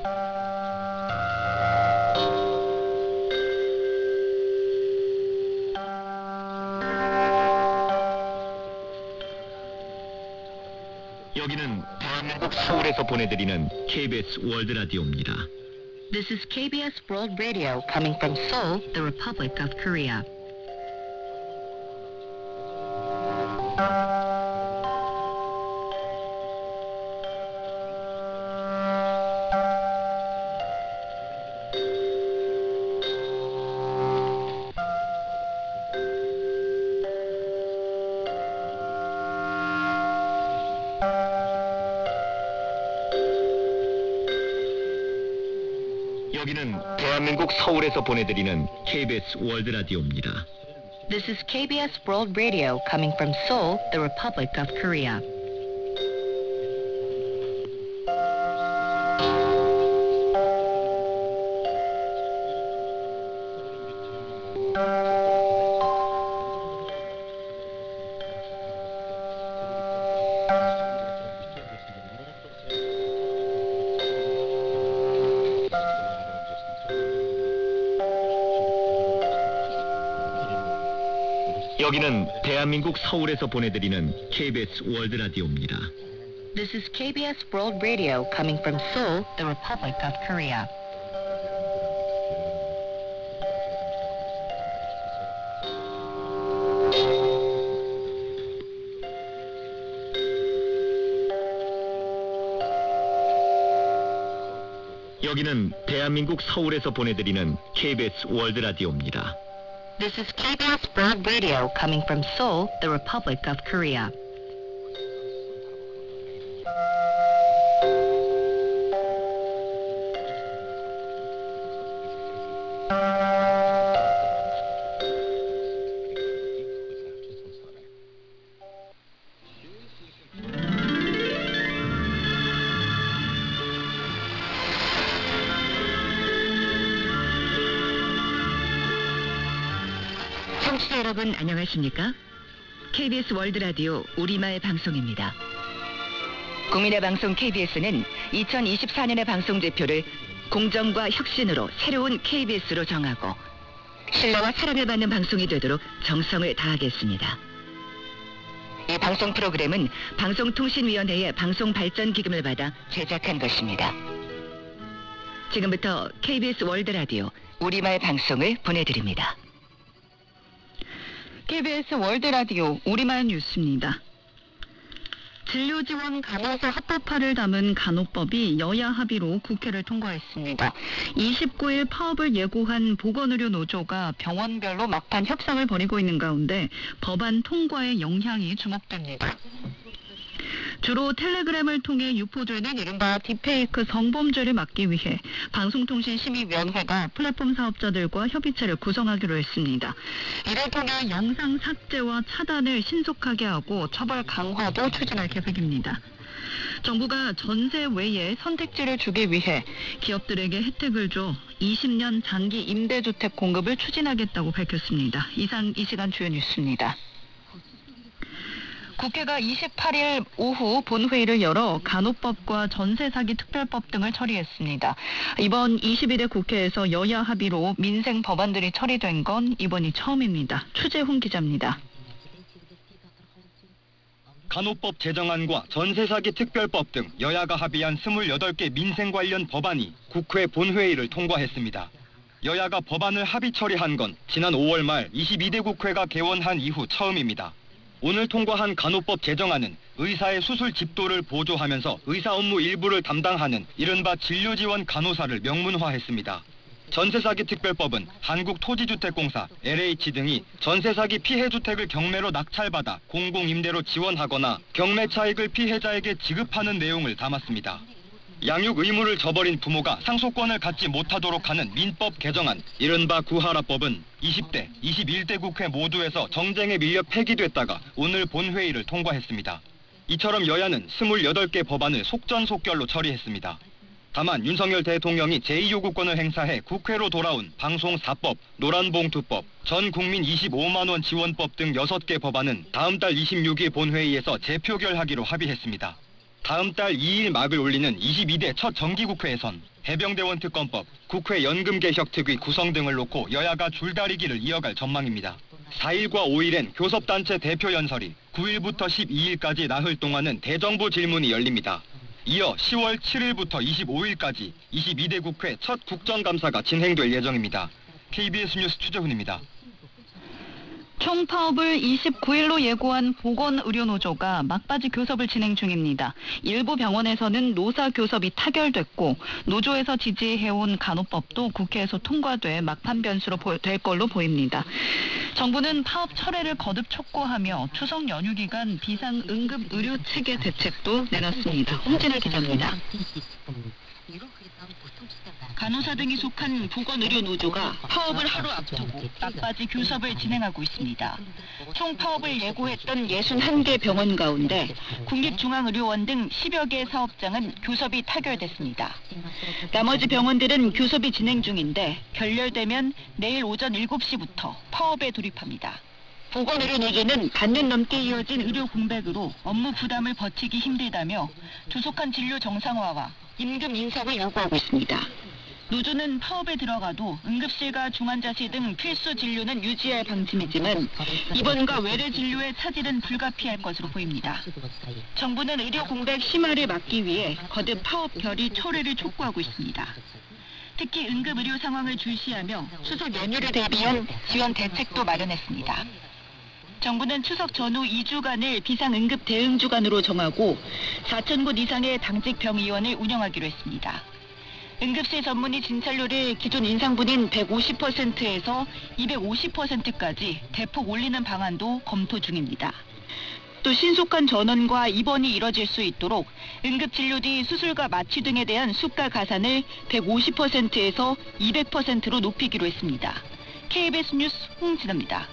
여기는 대한민국 서울에서 보내드리는 KBS 월드 라디오입니다. This is KBS World Radio coming from Seoul, the Republic of Korea. 여기는 대한민국 서울에서 보내드리는 KBS 월드 라디오입니다. This is KBS World Radio coming from Seoul, the Republic of Korea. 여기는 대한민국 서울에서 보내드리는 KBS 월드 라디오입니다. This is KBS World Radio coming from Seoul, the Republic of Korea. 여기는 대한민국 서울에서 보내드리는 KBS 월드 라디오입니다. This is KBS World Radio coming from Seoul, the Republic of Korea. 청취자 여러분 안녕하십니까? KBS 월드 라디오 우리말 방송입니다. 국민의 방송 KBS는 2024년의 방송제표를 공정과 혁신으로 새로운 KBS로 정하고 신뢰와 사랑을 받는 방송이 되도록 정성을 다하겠습니다. 이 방송 프로그램은 방송통신위원회의 방송발전기금을 받아 제작한 것입니다. 지금부터 KBS 월드 라디오 우리말 방송을 보내드립니다. KBS 월드 라디오 우리말 뉴스입니다. 진료지원 간호사 합법화를 담은 간호법이 여야 합의로 국회를 통과했습니다. 29일 파업을 예고한 보건의료 노조가 병원별로 막판 협상을 벌이고 있는 가운데 법안 통과에 영향이 주목됩니다. 주로 텔레그램을 통해 유포되는 이른바 딥페이크 성범죄를 막기 위해 방송통신심의위원회가 플랫폼 사업자들과 협의체를 구성하기로 했습니다. 이를 통해 영상 삭제와 차단을 신속하게 하고 처벌 강화도 추진할 계획입니다. 정부가 전세 외에 선택지를 주기 위해 기업들에게 혜택을 줘 20년 장기 임대주택 공급을 추진하겠다고 밝혔습니다. 이상 이 시간 주요 뉴스입니다. 국회가 28일 오후 본회의를 열어 간호법과 전세사기 특별법 등을 처리했습니다. 이번 21대 국회에서 여야 합의로 민생 법안들이 처리된 건 이번이 처음입니다. 추재훈 기자입니다. 간호법 제정안과 전세사기 특별법 등 여야가 합의한 28개 민생 관련 법안이 국회 본회의를 통과했습니다. 여야가 법안을 합의 처리한 건 지난 5월 말 22대 국회가 개원한 이후 처음입니다. 오늘 통과한 간호법 제정안은 의사의 수술 집도를 보조하면서 의사 업무 일부를 담당하는 이른바 진료지원 간호사를 명문화했습니다. 전세사기 특별법은 한국토지주택공사, LH 등이 전세사기 피해주택을 경매로 낙찰받아 공공임대로 지원하거나 경매 차익을 피해자에게 지급하는 내용을 담았습니다. 양육 의무를 저버린 부모가 상속권을 갖지 못하도록 하는 민법 개정안, 이른바 구하라법은 20대, 21대 국회 모두에서 정쟁에 밀려 폐기됐다가 오늘 본회의를 통과했습니다. 이처럼 여야는 28개 법안을 속전속결로 처리했습니다. 다만 윤석열 대통령이 제2요구권을 행사해 국회로 돌아온 방송 4법, 노란봉투법, 전 국민 25만 원 지원법 등 6개 법안은 다음 달 26일 본회의에서 재표결하기로 합의했습니다. 다음 달 2일 막을 올리는 22대 첫 정기국회에선 해병대원 특검법, 국회 연금개혁특위 구성 등을 놓고 여야가 줄다리기를 이어갈 전망입니다. 4일과 5일엔 교섭단체 대표 연설이, 9일부터 12일까지 나흘 동안은 대정부 질문이 열립니다. 이어 10월 7일부터 25일까지 22대 국회 첫 국정감사가 진행될 예정입니다. KBS 뉴스 최재훈입니다. 총파업을 29일로 예고한 보건의료노조가 막바지 교섭을 진행 중입니다. 일부 병원에서는 노사 교섭이 타결됐고 노조에서 지지해온 간호법도 국회에서 통과돼 막판 변수로 될 걸로 보입니다. 정부는 파업 철회를 거듭 촉구하며 추석 연휴 기간 비상응급의료체계 대책도 내놨습니다. 홍진아 기자입니다. 간호사 등이 속한 보건의료노조가 파업을 하루 앞두고 막바지 교섭을 진행하고 있습니다. 총 파업을 예고했던 61개 병원 가운데 국립중앙의료원 등 10여 개 사업장은 교섭이 타결됐습니다. 나머지 병원들은 교섭이 진행 중인데 결렬되면 내일 오전 7시부터 파업에 돌입합니다. 보건의료노조는 반년 넘게 이어진 의료 공백으로 업무 부담을 버티기 힘들다며 조속한 진료 정상화와 임금 인상을 요구하고 있습니다. 노조는 파업에 들어가도 응급실과 중환자실 등 필수 진료는 유지할 방침이지만 입원과 외래 진료의 차질은 불가피할 것으로 보입니다. 정부는 의료 공백 심화를 막기 위해 거듭 파업 결의 철회를 촉구하고 있습니다. 특히 응급의료 상황을 주시하며 추석 연휴를 대비한 지원 대책도 마련했습니다. 정부는 추석 전후 2주간을 비상응급 대응 주간으로 정하고 4,000곳 이상의 당직 병의원을 운영하기로 했습니다. 응급실 전문의 진찰료를 기존 인상분인 150%에서 250%까지 대폭 올리는 방안도 검토 중입니다. 또 신속한 전원과 입원이 이뤄질 수 있도록 응급진료 뒤 수술과 마취 등에 대한 수가 가산을 150%에서 200%로 높이기로 했습니다. KBS 뉴스 홍진아입니다.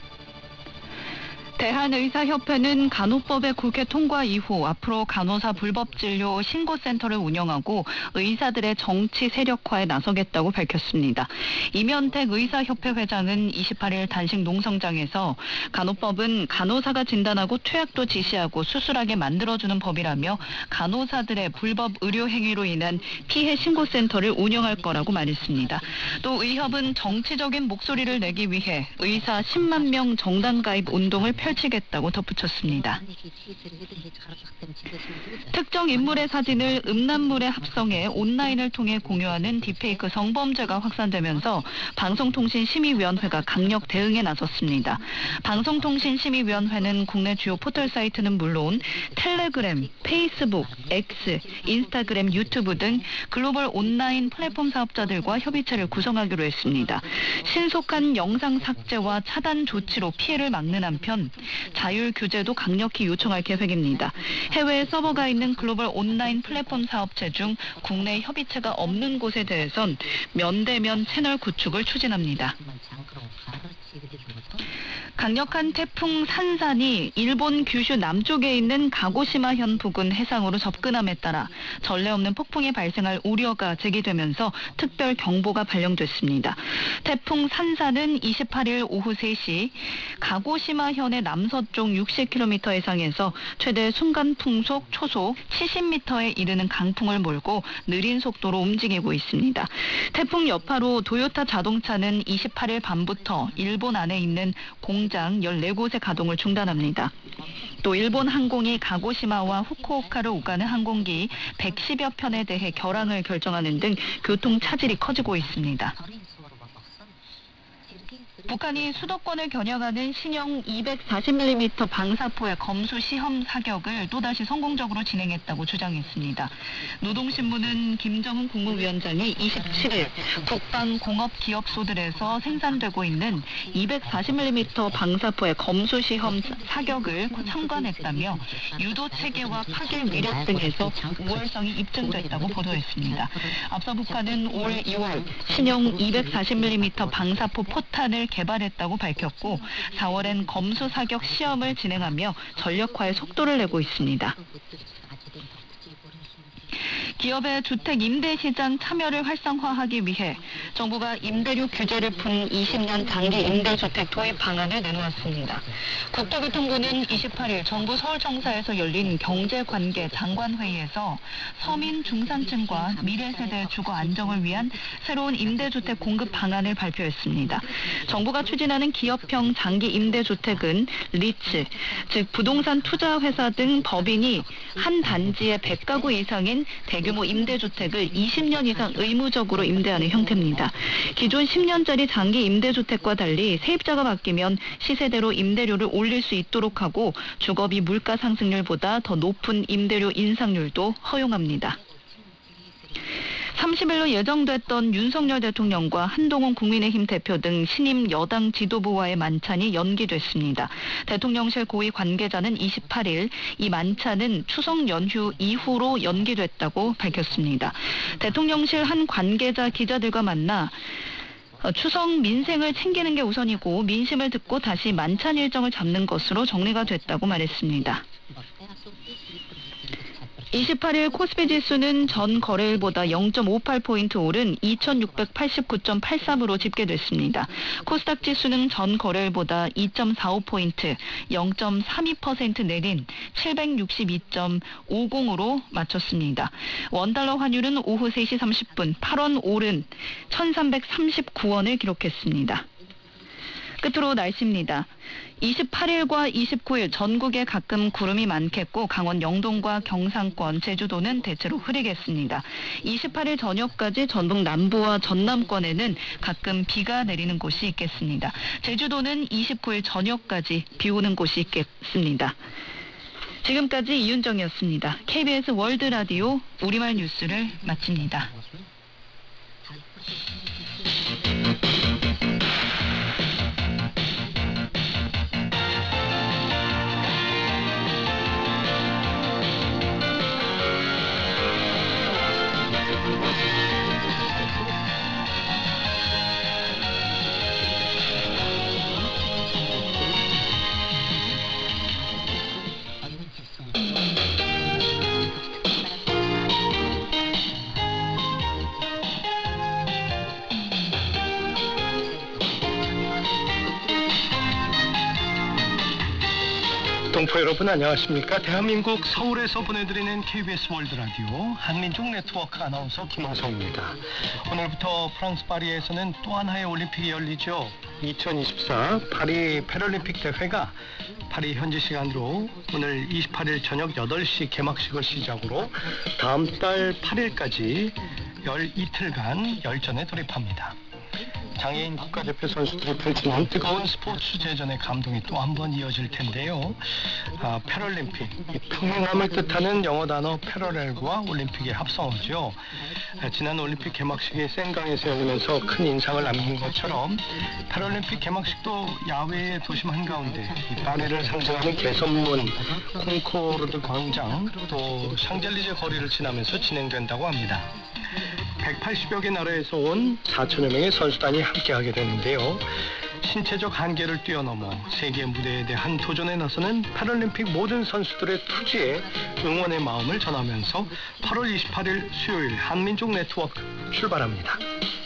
대한의사협회는 간호법의 국회 통과 이후 앞으로 간호사 불법 진료 신고센터를 운영하고 의사들의 정치 세력화에 나서겠다고 밝혔습니다. 이면택 의사협회 회장은 28일 단식 농성장에서 간호법은 간호사가 진단하고 투약도 지시하고 수술하게 만들어주는 법이라며 간호사들의 불법 의료 행위로 인한 피해 신고센터를 운영할 거라고 말했습니다. 또 의협은 정치적인 목소리를 내기 위해 의사 10만 명 정당 가입 운동을 펼치겠다고 덧붙였습니다. 특정 인물의 사진을 음란물에 합성해 온라인을 통해 공유하는 딥페이크 성범죄가 확산되면서 방송통신심의위원회가 강력 대응에 나섰습니다. 방송통신심의위원회는 국내 주요 포털 사이트는 물론 텔레그램, 페이스북, X, 인스타그램, 유튜브 등 글로벌 온라인 플랫폼 사업자들과 협의체를 구성하기로 했습니다. 신속한 영상 삭제와 차단 조치로 피해를 막는 한편 자율 규제도 강력히 요청할 계획입니다. 해외에 서버가 있는 글로벌 온라인 플랫폼 사업체 중 국내 협의체가 없는 곳에 대해선 면대면 채널 구축을 추진합니다. 강력한 태풍 산산이 일본 규슈 남쪽에 있는 가고시마현 부근 해상으로 접근함에 따라 전례 없는 폭풍이 발생할 우려가 제기되면서 특별 경보가 발령됐습니다. 태풍 산산은 28일 오후 3시 가고시마현의 남서쪽 60km 해상에서 최대 순간 풍속 초속 70m에 이르는 강풍을 몰고 느린 속도로 움직이고 있습니다. 태풍 여파로 도요타 자동차는 28일 밤부터 일본 안에 있는 공장 14곳의 가동을 중단합니다. 또 일본 항공이 가고시마와 후쿠오카를 오가는 항공기 110여 편에 대해 결항을 결정하는 등 교통 차질이 커지고 있습니다. 북한이 수도권을 겨냥하는 신형 240mm 방사포의 검수 시험 사격을 또다시 성공적으로 진행했다고 주장했습니다. 노동신문은 김정은 국무위원장이 27일 국방공업기업소들에서 생산되고 있는 240mm 방사포의 검수 시험 사격을 참관했다며 유도 체계와 파괴 위력 등에서 우월성이 입증됐다고 보도했습니다. 앞서 북한은 올 2월 신형 240mm 방사포 포탄을 개발했다고 밝혔고 4월엔 검수 사격 시험을 진행하며 전력화에 속도를 내고 있습니다. 기업의 주택 임대 시장 참여를 활성화하기 위해 정부가 임대료 규제를 푼 20년 장기 임대주택 도입 방안을 내놓았습니다. 국토교통부는 28일 정부 서울청사에서 열린 경제관계 장관회의에서 서민 중산층과 미래세대 주거 안정을 위한 새로운 임대주택 공급 방안을 발표했습니다. 정부가 추진하는 기업형 장기 임대주택은 리츠, 즉 부동산 투자회사 등 법인이 한 단지에 100가구 이상인 대규모 임대주택을 20년 이상 의무적으로 임대하는 형태입니다. 기존 10년짜리 장기 임대주택과 달리 세입자가 바뀌면 시세대로 임대료를 올릴 수 있도록 하고 주거비 물가 상승률보다 더 높은 임대료 인상률도 허용합니다. 30일로 예정됐던 윤석열 대통령과 한동훈 국민의힘 대표 등 신임 여당 지도부와의 만찬이 연기됐습니다. 대통령실 고위 관계자는 28일 이 만찬은 추석 연휴 이후로 연기됐다고 밝혔습니다. 대통령실 한 관계자 기자들과 만나 추석 민생을 챙기는 게 우선이고 민심을 듣고 다시 만찬 일정을 잡는 것으로 정리가 됐다고 말했습니다. 28일 코스피 지수는 전 거래일보다 0.58포인트 오른 2689.83으로 집계됐습니다. 코스닥 지수는 전 거래일보다 2.45포인트, 0.32% 내린 762.50으로 마쳤습니다. 원달러 환율은 오후 3시 30분 8원 오른 1339원을 기록했습니다. 끝으로 날씨입니다. 28일과 29일 전국에 가끔 구름이 많겠고 강원 영동과 경상권, 제주도는 대체로 흐리겠습니다. 28일 저녁까지 전북 남부와 전남권에는 가끔 비가 내리는 곳이 있겠습니다. 제주도는 29일 저녁까지 비 오는 곳이 있겠습니다. 지금까지 이윤정이었습니다. KBS 월드라디오 우리말 뉴스를 마칩니다. 동포 여러분 안녕하십니까? 대한민국 서울에서 보내드리는 KBS 월드라디오 한민족 네트워크 아나운서 김홍성입니다. 오늘부터 프랑스 파리에서는 또 하나의 올림픽이 열리죠. 2024 파리 패럴림픽 대회가 파리 현지 시간으로 오늘 28일 저녁 8시 개막식을 시작으로 다음 달 8일까지 이틀간 열전에 돌입합니다. 장애인 국가대표 선수들이 펼치는 뜨거운 스포츠 제전의 감동이 또 한 번 이어질 텐데요. 패럴림픽, 이 평행함을 뜻하는 영어 단어 패러렐과 올림픽의 합성어죠. 지난 올림픽 개막식이 센강에서 열리면서 큰 인상을 남긴 것처럼 패럴림픽 개막식도 야외의 도심 한가운데 이 파리를 상징하는 개선문, 콩코르드 광장, 또 샹젤리제 거리를 지나면서 진행된다고 합니다. 180여 개 나라에서 온 4천여 명의 선수단이 함께하게 되는데요. 신체적 한계를 뛰어넘어 세계 무대에 대한 도전에 나서는 패럴림픽 모든 선수들의 투지에 응원의 마음을 전하면서 8월 28일 수요일 한민족 네트워크 출발합니다.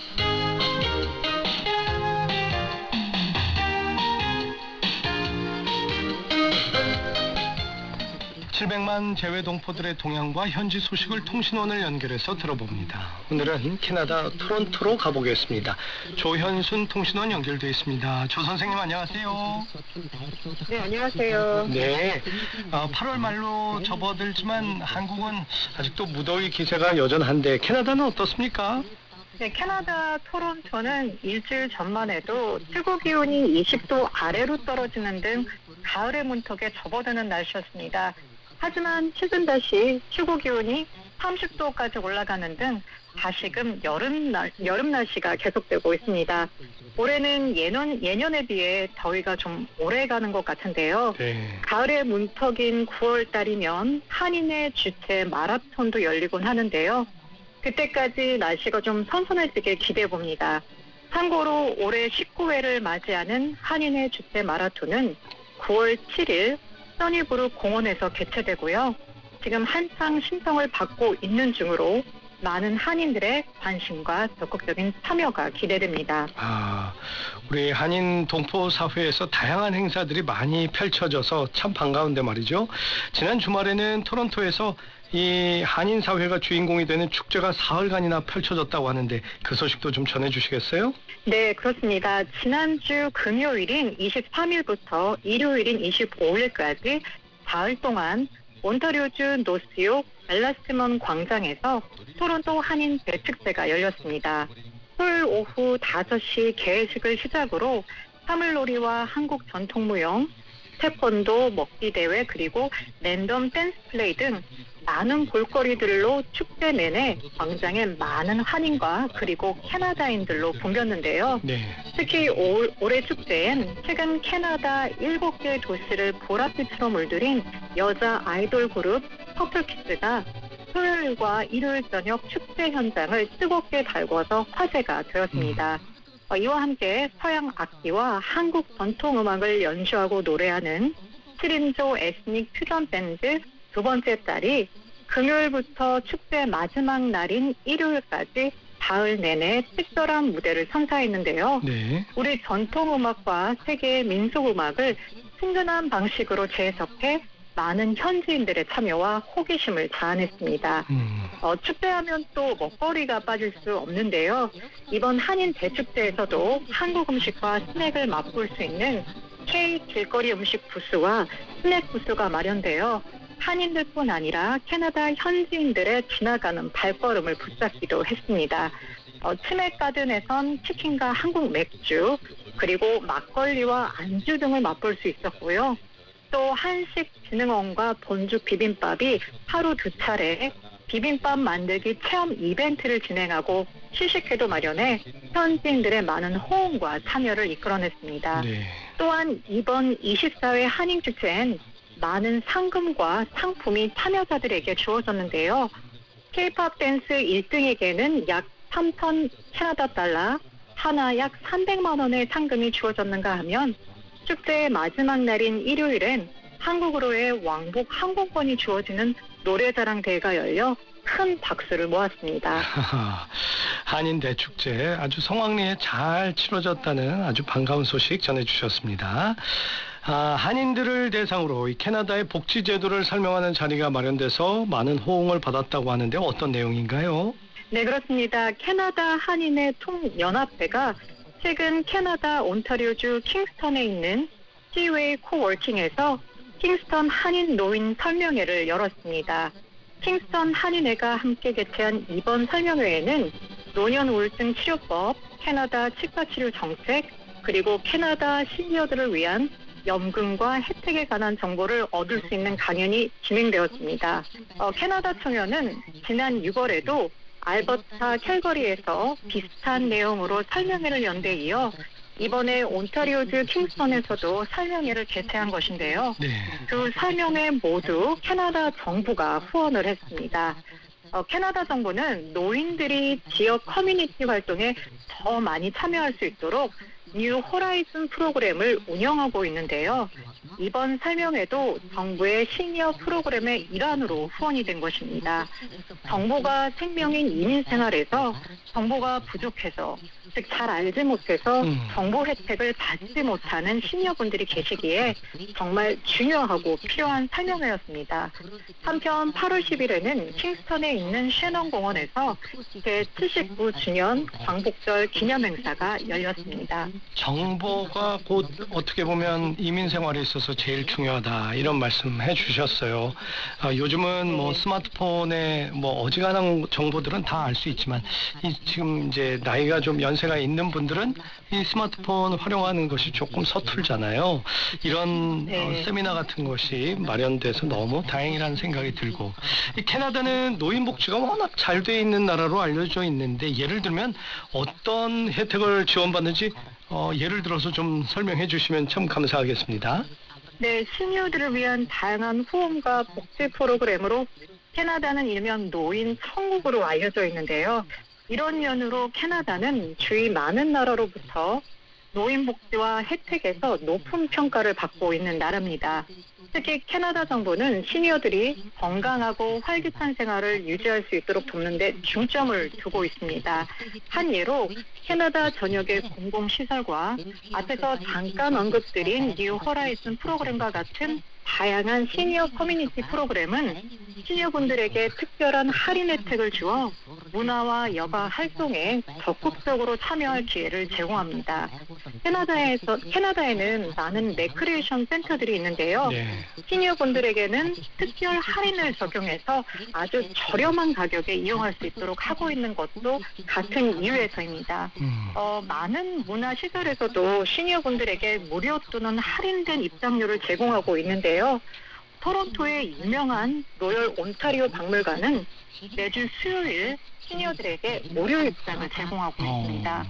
700만 재외 동포들의 동향과 현지 소식을 통신원을 연결해서 들어봅니다. 오늘은 캐나다 토론토로 가보겠습니다. 조현순 통신원 연결돼 있습니다. 조 선생님 안녕하세요. 네, 안녕하세요. 네, 8월 말로 접어들지만 한국은 아직도 무더위 기세가 여전한데 캐나다는 어떻습니까? 네, 캐나다 토론토는 일주일 전만 해도 최고 기온이 20도 아래로 떨어지는 등 가을의 문턱에 접어드는 날씨였습니다. 하지만 최근 다시 최고 기온이 30도까지 올라가는 등 다시금 여름 날씨가 계속되고 있습니다. 올해는 예년에 비해 더위가 좀 오래 가는 것 같은데요. 네. 가을의 문턱인 9월 달이면 한인의 주최 마라톤도 열리곤 하는데요. 그때까지 날씨가 좀 선선해지길 기대해 봅니다. 참고로 올해 19회를 맞이하는 한인의 주최 마라톤은 9월 7일 써니브룩 공원에서 개최되고요. 지금 한창 신청을 받고 있는 중으로 많은 한인들의 관심과 적극적인 참여가 기대됩니다. 우리 한인 동포 사회에서 다양한 행사들이 많이 펼쳐져서 참 반가운데 말이죠. 지난 주말에는 토론토에서 이 한인 사회가 주인공이 되는 축제가 사흘간이나 펼쳐졌다고 하는데 그 소식도 좀 전해주시겠어요? 네, 그렇습니다. 지난주 금요일인 23일부터 일요일인 25일까지 사흘 동안 온타리오주 노스욕 엘라스먼 광장에서 토론토 한인 대축제가 열렸습니다. 토요일 오후 5시 개회식을 시작으로 사물놀이와 한국 전통무용, 태권도 먹기 대회 그리고 랜덤 댄스 플레이 등 많은 볼거리들로 축제 내내 광장에 많은 한인과 그리고 캐나다인들로 붐볐는데요. 네. 특히 올해 축제엔 최근 캐나다 7개 도시를 보랏빛으로 물들인 여자 아이돌 그룹 퍼플키스가 토요일과 일요일 저녁 축제 현장을 뜨겁게 달궈서 화제가 되었습니다. 이와 함께 서양 악기와 한국 전통 음악을 연주하고 노래하는 7인조 에스닉 퓨전 밴드 두 번째 달이 금요일부터 축제 마지막 날인 일요일까지 사흘 내내 특별한 무대를 선사했는데요. 네. 우리 전통음악과 세계의 민속음악을 친근한 방식으로 재해석해 많은 현지인들의 참여와 호기심을 자아냈습니다. 축제하면 또 먹거리가 빠질 수 없는데요. 이번 한인 대축제에서도 한국 음식과 스낵을 맛볼 수 있는 K 길거리 음식 부스와 스낵 부스가 마련되어 한인들뿐 아니라 캐나다 현지인들의 지나가는 발걸음을 붙잡기도 했습니다. 치맥 가든에선 치킨과 한국 맥주, 그리고 막걸리와 안주 등을 맛볼 수 있었고요. 또 한식진흥원과 본주 비빔밥이 하루 2차례 비빔밥 만들기 체험 이벤트를 진행하고 시식회도 마련해 현지인들의 많은 호응과 참여를 이끌어냈습니다. 네. 또한 이번 24회 한인축제엔 많은 상금과 상품이 참여자들에게 주어졌는데요. K-POP 댄스 1등에게는 약 3,000 캐나다 달러, 하나 약 300만 원의 상금이 주어졌는가 하면 축제의 마지막 날인 일요일엔 한국으로의 왕복 항공권이 주어지는 노래자랑 대회가 열려 큰 박수를 모았습니다. 한인 대축제 아주 성황리에 잘 치러졌다는 아주 반가운 소식 전해주셨습니다. 한인들을 대상으로 이 캐나다의 복지 제도를 설명하는 자리가 마련돼서 많은 호응을 받았다고 하는데 어떤 내용인가요? 네, 그렇습니다. 캐나다 한인의 통연합회가 최근 캐나다 온타리오주 킹스턴에 있는 시웨이 코워킹에서 킹스턴 한인 노인 설명회를 열었습니다. 킹스턴 한인회가 함께 개최한 이번 설명회에는 노년 우울증 치료법, 캐나다 치과치료 정책, 그리고 캐나다 시니어들을 위한 연금과 혜택에 관한 정보를 얻을 수 있는 강연이 진행되었습니다. 캐나다 청년은 지난 6월에도 알버타 캘거리에서 비슷한 내용으로 설명회를 연 데 이어 이번에 온타리오주 킹스턴에서도 설명회를 개최한 것인데요. 네. 두 설명회 모두 캐나다 정부가 후원을 했습니다. 캐나다 정부는 노인들이 지역 커뮤니티 활동에 더 많이 참여할 수 있도록 뉴 호라이즌 프로그램을 운영하고 있는데요. 이번 설명회도 정부의 시니어 프로그램의 일환으로 후원이 된 것입니다. 정보가 생명인 이민 생활에서 정보가 부족해서, 즉 잘 알지 못해서 정보 혜택을 받지 못하는 시니어분들이 계시기에 정말 중요하고 필요한 설명회였습니다. 한편 8월 10일에는 킹스턴에 있는 쉐넌 공원에서 제79주년 광복절 기념행사가 열렸습니다. 정보가 곧 어떻게 보면 이민 생활에 있어서 제일 중요하다 이런 말씀 해주셨어요. 요즘은 뭐 스마트폰에 뭐 어지간한 정보들은 다 알 수 있지만 지금 이제 나이가 좀 연세가 있는 분들은 이 스마트폰 활용하는 것이 조금 서툴잖아요. 이런 세미나 같은 것이 마련돼서 너무 다행이라는 생각이 들고, 이 캐나다는 노인 복지가 워낙 잘 돼 있는 나라로 알려져 있는데 예를 들면 어떤 혜택을 지원받는지 예를 들어서 좀 설명해 주시면 참 감사하겠습니다. 네, 시니어들을 위한 다양한 후원과 복지 프로그램으로 캐나다는 일명 노인 천국으로 알려져 있는데요. 이런 면으로 캐나다는 주위 많은 나라로부터 노인 복지와 혜택에서 높은 평가를 받고 있는 나라입니다. 특히 캐나다 정부는 시니어들이 건강하고 활기찬 생활을 유지할 수 있도록 돕는 데 중점을 두고 있습니다. 한 예로 캐나다 전역의 공공시설과 앞에서 잠깐 언급드린 뉴 호라이즌 프로그램과 같은 다양한 시니어 커뮤니티 프로그램은 시니어분들에게 특별한 할인 혜택을 주어 문화와 여가 활동에 적극적으로 참여할 기회를 제공합니다. 캐나다에는 많은 레크리에이션 센터들이 있는데요. 네. 시니어분들에게는 특별 할인을 적용해서 아주 저렴한 가격에 이용할 수 있도록 하고 있는 것도 같은 이유에서입니다. 많은 문화시설에서도 시니어분들에게 무료 또는 할인된 입장료를 제공하고 있는데요. 토론토의 유명한 로열 온타리오 박물관은 매주 수요일 시니어들에게 무료 입장을 제공하고 있습니다.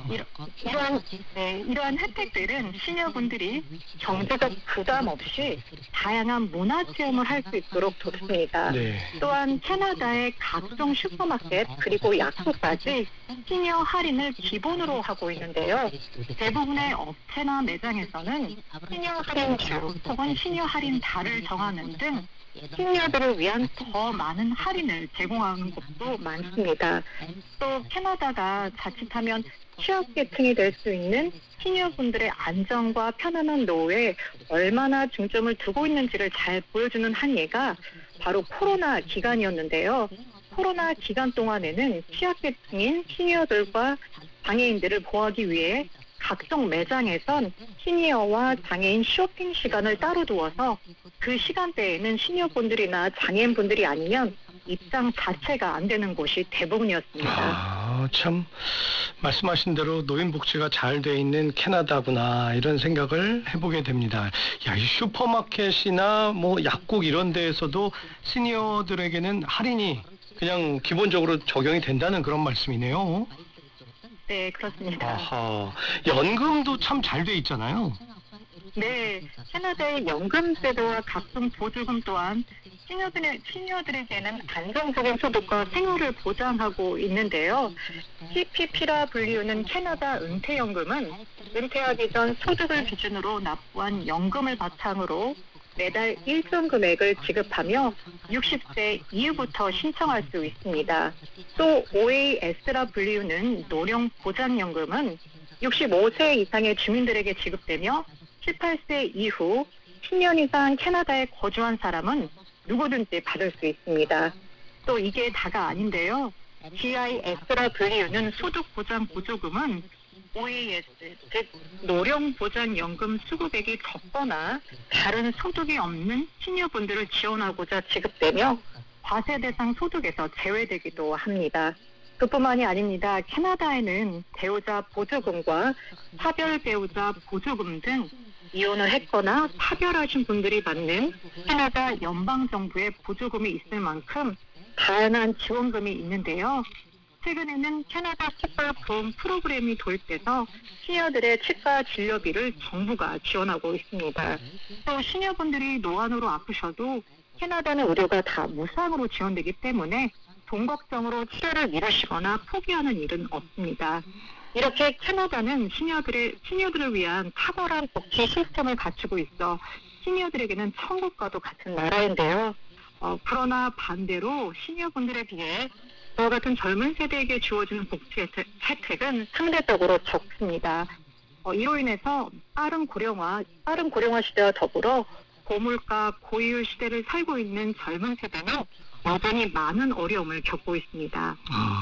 이러한 혜택들은 시니어분들이 경제적 부담 없이 다양한 문화 체험을 할 수 있도록 돕습니다. 네. 또한 캐나다의 각종 슈퍼마켓 그리고 약국까지 시니어 할인을 기본으로 하고 있는데요. 대부분의 업체나 매장에서는 시니어 할인주 혹은 시니어 할인 달을 정하는 등 시니어들을 위한 더 많은 할인을 제공하는 곳도 많습니다. 또 캐나다가 자칫하면 취약계층이 될 수 있는 시니어분들의 안전과 편안한 노후에 얼마나 중점을 두고 있는지를 잘 보여주는 한 예가 바로 코로나 기간이었는데요. 코로나 기간 동안에는 취약계층인 시니어들과 장애인들을 보호하기 위해 각종 매장에선 시니어와 장애인 쇼핑 시간을 따로 두어서 그 시간대에는 시니어분들이나 장애인분들이 아니면 입장 자체가 안 되는 곳이 대부분이었습니다. 참 말씀하신 대로 노인 복지가 잘 돼 있는 캐나다구나 이런 생각을 해보게 됩니다. 야, 이 슈퍼마켓이나 뭐 약국 이런 데에서도 시니어들에게는 할인이 그냥 기본적으로 적용이 된다는 그런 말씀이네요. 네, 그렇습니다. 아하, 연금도 참 잘 돼 있잖아요. 네, 캐나다의 연금 제도와 각종 보조금 또한 시니어들에게는 안정적인 소득과 생활을 보장하고 있는데요. CPP라 불리우는 캐나다 은퇴연금은 은퇴하기 전 소득을 기준으로 납부한 연금을 바탕으로 매달 일정 금액을 지급하며 60세 이후부터 신청할 수 있습니다. 또 OAS라 불리우는 노령보장연금은 65세 이상의 주민들에게 지급되며 18세 이후 10년 이상 캐나다에 거주한 사람은 누구든지 받을 수 있습니다. 또 이게 다가 아닌데요. GIS라 불리우는 소득보장보조금은 OAS, 즉 노령보장연금 수급액이 적거나 다른 소득이 없는 시니어분들을 지원하고자 지급되며 과세 대상 소득에서 제외되기도 합니다. 그뿐만이 아닙니다. 캐나다에는 배우자 보조금과 차별 배우자 보조금 등 이혼을 했거나 차별하신 분들이 받는 캐나다 연방정부의 보조금이 있을 만큼 다양한 지원금이 있는데요. 최근에는 캐나다 치과 보험 프로그램이 도입돼서 시니어들의 치과 진료비를 정부가 지원하고 있습니다. 또 시니어분들이 노안으로 아프셔도 캐나다는 의료가 다 무상으로 지원되기 때문에 돈 걱정으로 치료를 미루시거나 포기하는 일은 없습니다. 이렇게 캐나다는 시니어들을 위한 탁월한 복지 시스템을 갖추고 있어 시니어들에게는 천국과도 같은 나라인데요. 그러나 반대로 시니어분들에 비해 저와 같은 젊은 세대에게 주어지는 복지 혜택은 상대적으로 적습니다. 이로 인해서 빠른 고령화 시대와 더불어 고물가, 고이율 시대를 살고 있는 젊은 세대는 여전히 많은 어려움을 겪고 있습니다.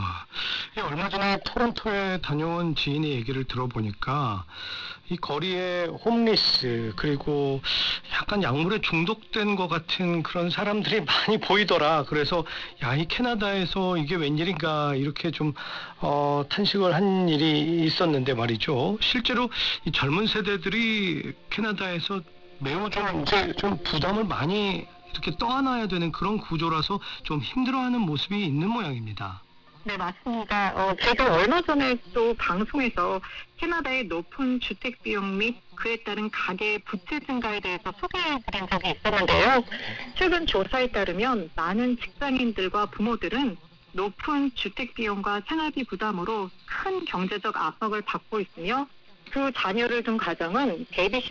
얼마 전에 토론토에 다녀온 지인의 얘기를 들어보니까 이 거리에 홈리스 그리고 약간 약물에 중독된 것 같은 그런 사람들이 많이 보이더라. 그래서 야, 이 캐나다에서 이게 웬일인가 이렇게 좀 탄식을 한 일이 있었는데 말이죠. 실제로 이 젊은 세대들이 캐나다에서 매우 좀 부담을 많이 이렇게 떠안아야 되는 그런 구조라서 좀 힘들어하는 모습이 있는 모양입니다. 네, 맞습니다. 제가 얼마 전에 또 방송에서 캐나다의 높은 주택 비용 및 그에 따른 가계 부채 증가에 대해서 소개해드린 적이 있었는데요. 최근 조사에 따르면 많은 직장인들과 부모들은 높은 주택 비용과 생활비 부담으로 큰 경제적 압박을 받고 있으며 두 자녀를 둔 가정은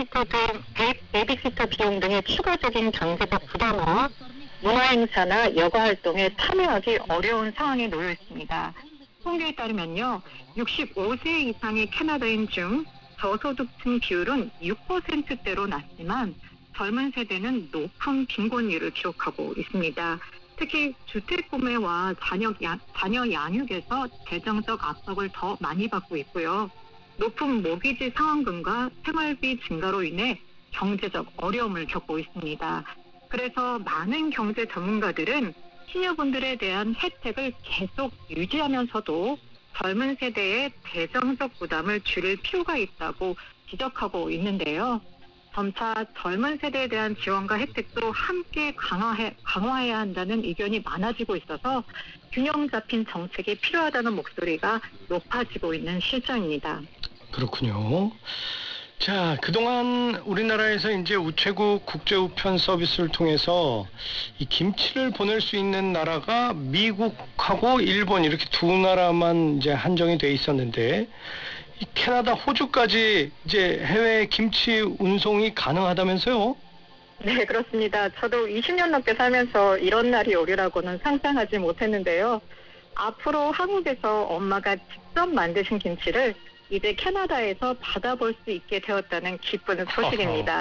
베이비시터 비용 등의 추가적인 경제적 부담으로 문화행사나 여가활동에 참여하기 어려운 상황에 놓여 있습니다. 통계에 따르면요, 65세 이상의 캐나다인 중 저소득층 비율은 6%대로 낮지만 젊은 세대는 높은 빈곤율을 기록하고 있습니다. 특히 주택 구매와 자녀 양육에서 재정적 압박을 더 많이 받고 있고요. 높은 모기지 상환금과 생활비 증가로 인해 경제적 어려움을 겪고 있습니다. 그래서 많은 경제 전문가들은 시니어분들에 대한 혜택을 계속 유지하면서도 젊은 세대의 재정적 부담을 줄일 필요가 있다고 지적하고 있는데요. 점차 젊은 세대에 대한 지원과 혜택도 함께 강화해야 한다는 의견이 많아지고 있어서 균형 잡힌 정책이 필요하다는 목소리가 높아지고 있는 실정입니다. 그렇군요. 자, 그동안 우리나라에서 이제 우체국 국제우편 서비스를 통해서 이 김치를 보낼 수 있는 나라가 미국하고 일본 이렇게 두 나라만 이제 한정이 돼 있었는데, 이 캐나다, 호주까지 이제 해외 김치 운송이 가능하다면서요? 네, 그렇습니다. 저도 20년 넘게 살면서 이런 날이 오리라고는 상상하지 못했는데요. 앞으로 한국에서 엄마가 직접 만드신 김치를 이제 캐나다에서 받아볼 수 있게 되었다는 기쁜 소식입니다.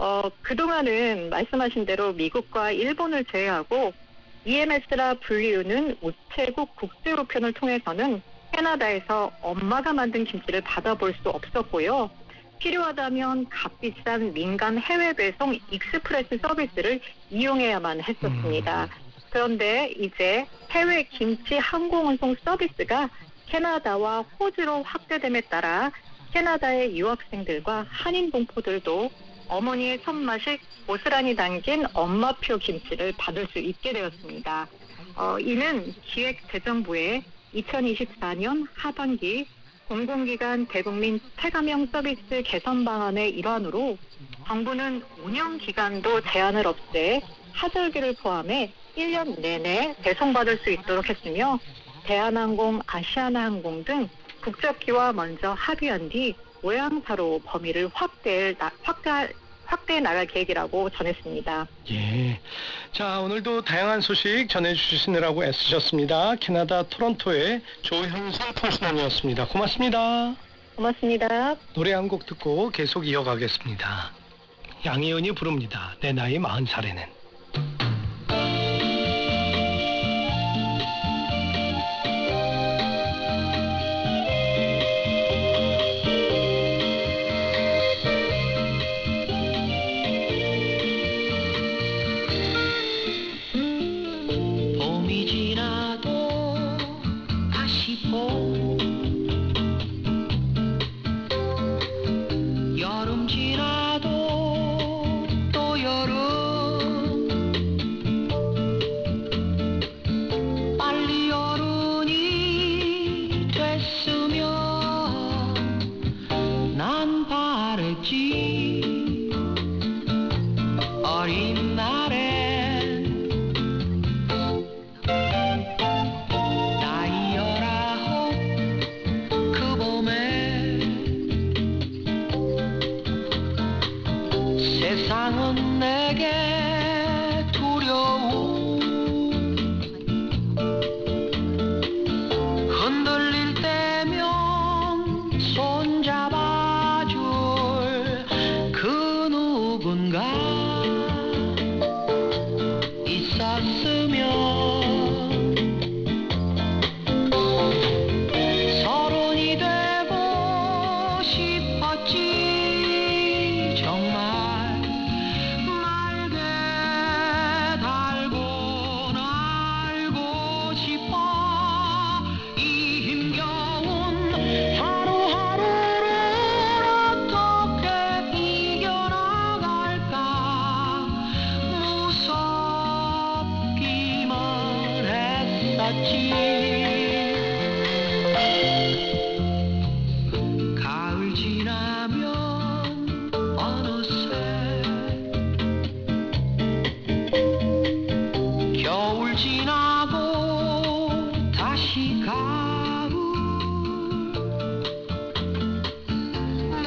그동안은 말씀하신 대로 미국과 일본을 제외하고 EMS라 불리우는 우체국 국제우편을 통해서는 캐나다에서 엄마가 만든 김치를 받아볼 수 없었고요. 필요하다면 값비싼 민간 해외 배송 익스프레스 서비스를 이용해야만 했었습니다. 그런데 이제 해외 김치 항공운송 서비스가 캐나다와 호주로 확대됨에 따라 캐나다의 유학생들과 한인 동포들도 어머니의 손맛이 고스란히 담긴 엄마표 김치를 받을 수 있게 되었습니다. 이는 기획재정부의 2024년 하반기 공공기관 대국민 체감형 서비스 개선 방안의 일환으로 정부는 운영 기간도 제한을 없애 하절기를 포함해 1년 내내 배송받을 수 있도록 했으며, 대한항공, 아시아나항공 등 국적기와 먼저 합의한 뒤 모양사로 범위를 확대해 나갈 계획이라고 전했습니다. 예. 자, 오늘도 다양한 소식 전해주시느라고 애쓰셨습니다. 캐나다 토론토의 조현선 통신원이었습니다. 고맙습니다. 고맙습니다. 노래 한 곡 듣고 계속 이어가겠습니다. 양희은이 부릅니다. 내 나이 40살에는. 세상은 내게 두려워 흔들릴 때면 손잡아줄 그 누군가 있었으면 서른이 되고 싶었지 정말 가을 지나면 어느새 겨울 지나고 다시 가을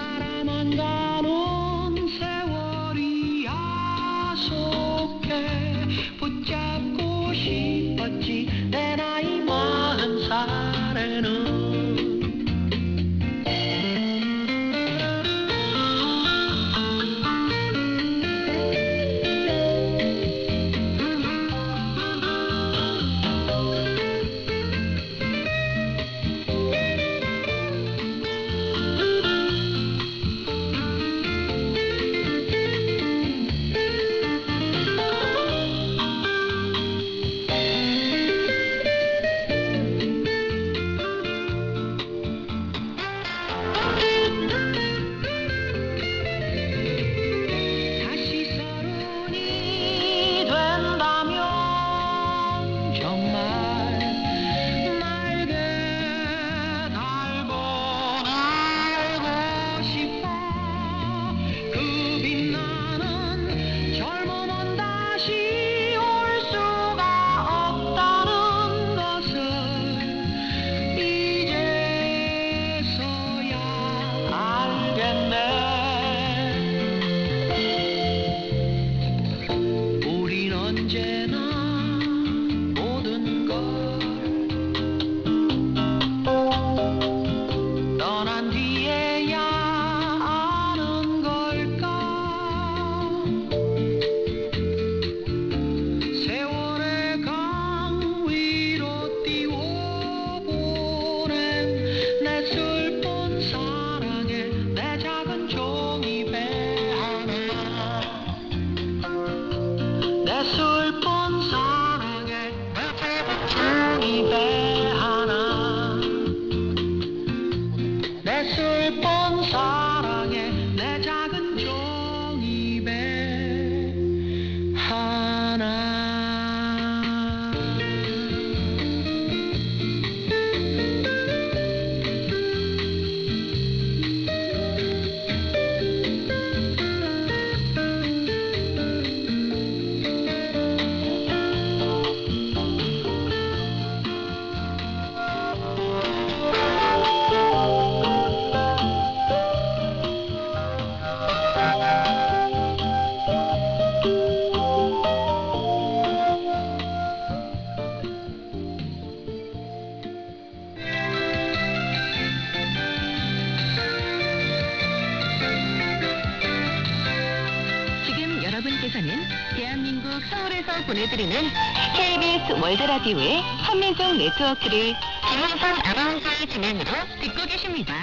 서울에서 보내드리는 KBS 월드라디오의 한민족 네트워크를 김은선 아나운서의 진행으로 듣고 계십니다.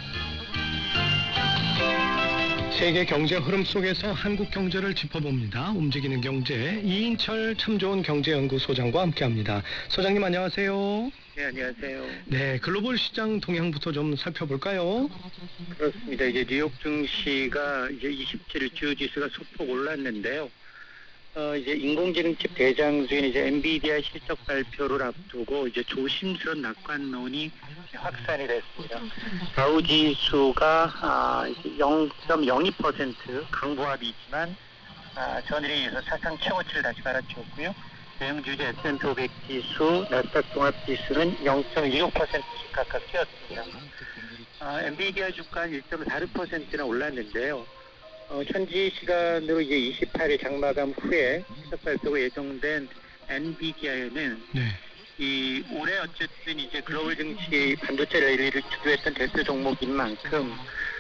세계 경제 흐름 속에서 한국 경제를 짚어봅니다. 움직이는 경제, 이인철 참 좋은 경제연구소장과 함께합니다. 소장님 안녕하세요. 네, 안녕하세요. 네, 글로벌 시장 동향부터 좀 살펴볼까요? 그렇습니다. 이제 뉴욕 증시가 이제 27일 주요 지수가 소폭 올랐는데요. 이제 인공지능칩 대장주인 이제 엔비디아 실적 발표를 앞두고 이제 조심스러운 낙관론이 확산이 됐습니다. 다우 지수가 이제 0.02% 강보합이지만 전일에 이어서 사상 최고치를 다시 갈아치웠고요. 대형주제 S&P 500 지수, 나스닥 종합 지수는 0.25%씩 각각 뛰었습니다. 엔비디아 주가는 1.46%나 올랐는데요. 현지 시간으로 이제 28일 장마감 후에 실적 발표가 예정된 엔비디아에는 이 올해 어쨌든 이제 글로벌 증시 반도체 랠리를 주도했던 대표 종목인 만큼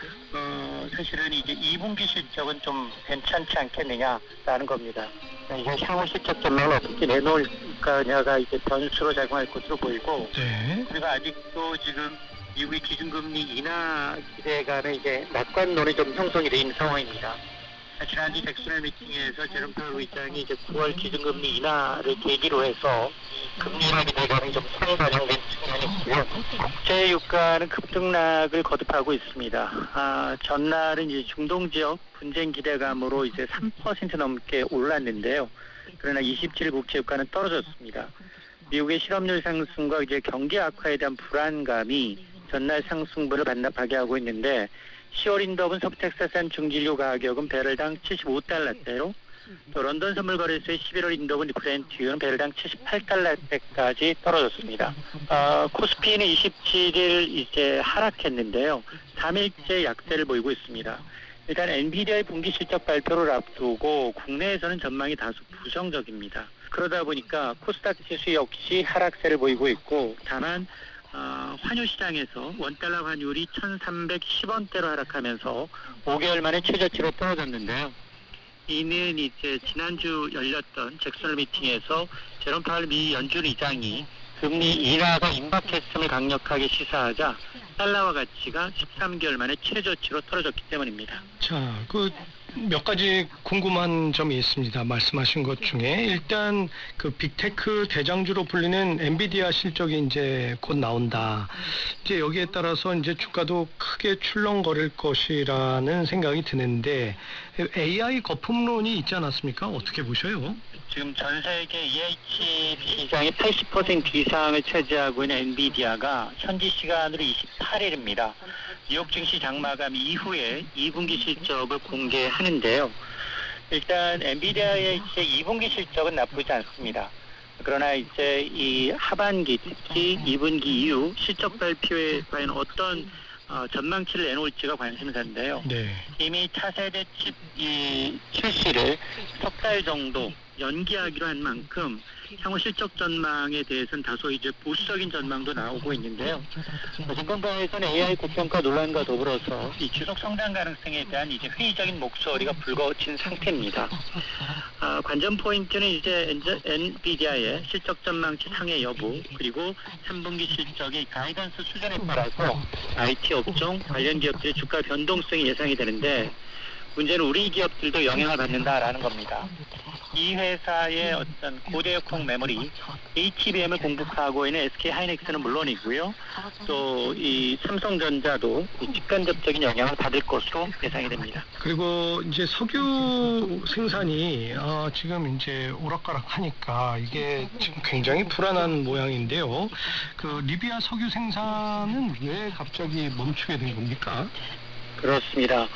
사실은 이제 2분기 실적은 좀 괜찮지 않겠느냐라는 겁니다. 이제 향후 실적 전망을 어떻게 내놓을 거냐가 이제 변수로 작용할 것으로 보이고, 그리고 아직도 지금 미국의 기준금리 인하 기대감에 이제 낙관론이 좀 형성이 돼 있는 상황입니다. 지난주 잭슨홀 미팅에서 제롬 파월 의장이 이제 9월 기준금리 인하를 계기로 해서 금리 인하 기대감이 좀 상반영된 측면이 있고요. 국제 유가는 급등락을 거듭하고 있습니다. 전날은 이제 중동 지역 분쟁 기대감으로 이제 3% 넘게 올랐는데요. 그러나 27일 국제 유가는 떨어졌습니다. 미국의 실업률 상승과 이제 경기 악화에 대한 불안감이 전날 상승분을 반납하게 하고 있는데 10월 인더분 석텍사산 중진료 가격은 배럴당 75달러대로 또 런던 선물 거래소의 11월 인더분 브렌트유는 배럴당 78달러대까지 떨어졌습니다. 코스피는 27일 이제 하락했는데요. 3일째 약세를 보이고 있습니다. 일단 엔비디아의 분기 실적 발표를 앞두고 국내에서는 전망이 다소 부정적입니다. 그러다 보니까 코스닥 지수 역시 하락세를 보이고 있고, 다만 환율 시장에서 원달러 환율이 1,310원대로 하락하면서 5개월 만에 최저치로 떨어졌는데요. 이는 이제 지난주 열렸던 잭슨홀 미팅에서 제롬 파월 미 연준 의장이 금리 인하가 임박했음을 강력하게 시사하자 달러화 가치가 13개월 만에 최저치로 떨어졌기 때문입니다. 자, 몇 가지 궁금한 점이 있습니다. 말씀하신 것 중에 일단 그 빅테크 대장주로 불리는 엔비디아 실적이 이제 곧 나온다. 이제 여기에 따라서 이제 주가도 크게 출렁거릴 것이라는 생각이 드는데 AI 거품론이 있지 않았습니까? 어떻게 보셔요? 지금 전 세계 EH 시장의 80% 이상을 차지하고 있는 엔비디아가 현지 시간으로 28일입니다. 뉴욕 증시 장마감 이후에 2분기 실적을 공개하는데요. 일단 엔비디아의 이제 2분기 실적은 나쁘지 않습니다. 그러나 이제 이 하반기, 특히 2분기 이후 실적 발표에 과연 어떤 전망치를 내놓을지가 관심사인데요. 이미 차세대 칩 출시를 석 달 정도 연기하기로 한 만큼 향후 실적 전망에 대해서는 다소 이제 보수적인 전망도 나오고 있는데요. 증권가에서는 AI 고평가 논란과 더불어서 이 지속 성장 가능성에 대한 이제 회의적인 목소리가 불거진 상태입니다. 관전 포인트는 이제 엔비디아의 실적 전망치 상회 여부, 그리고 3분기 실적의 가이던스 수준에 따라서 IT 업종 관련 기업들의 주가 변동성이 예상이 되는데, 문제는 우리 기업들도 영향을 받는다라는 겁니다. 이 회사의 어떤 고대역폭 메모리 HBM을 공급하고 있는 SK 하이닉스는 물론이고요. 또 이 삼성전자도 직간접적인 영향을 받을 것으로 예상이 됩니다. 그리고 이제 석유 생산이 지금 이제 오락가락하니까 이게 지금 굉장히 불안한 모양인데요. 그 리비아 석유 생산은 왜 갑자기 멈추게 된 겁니까? 그렇습니다.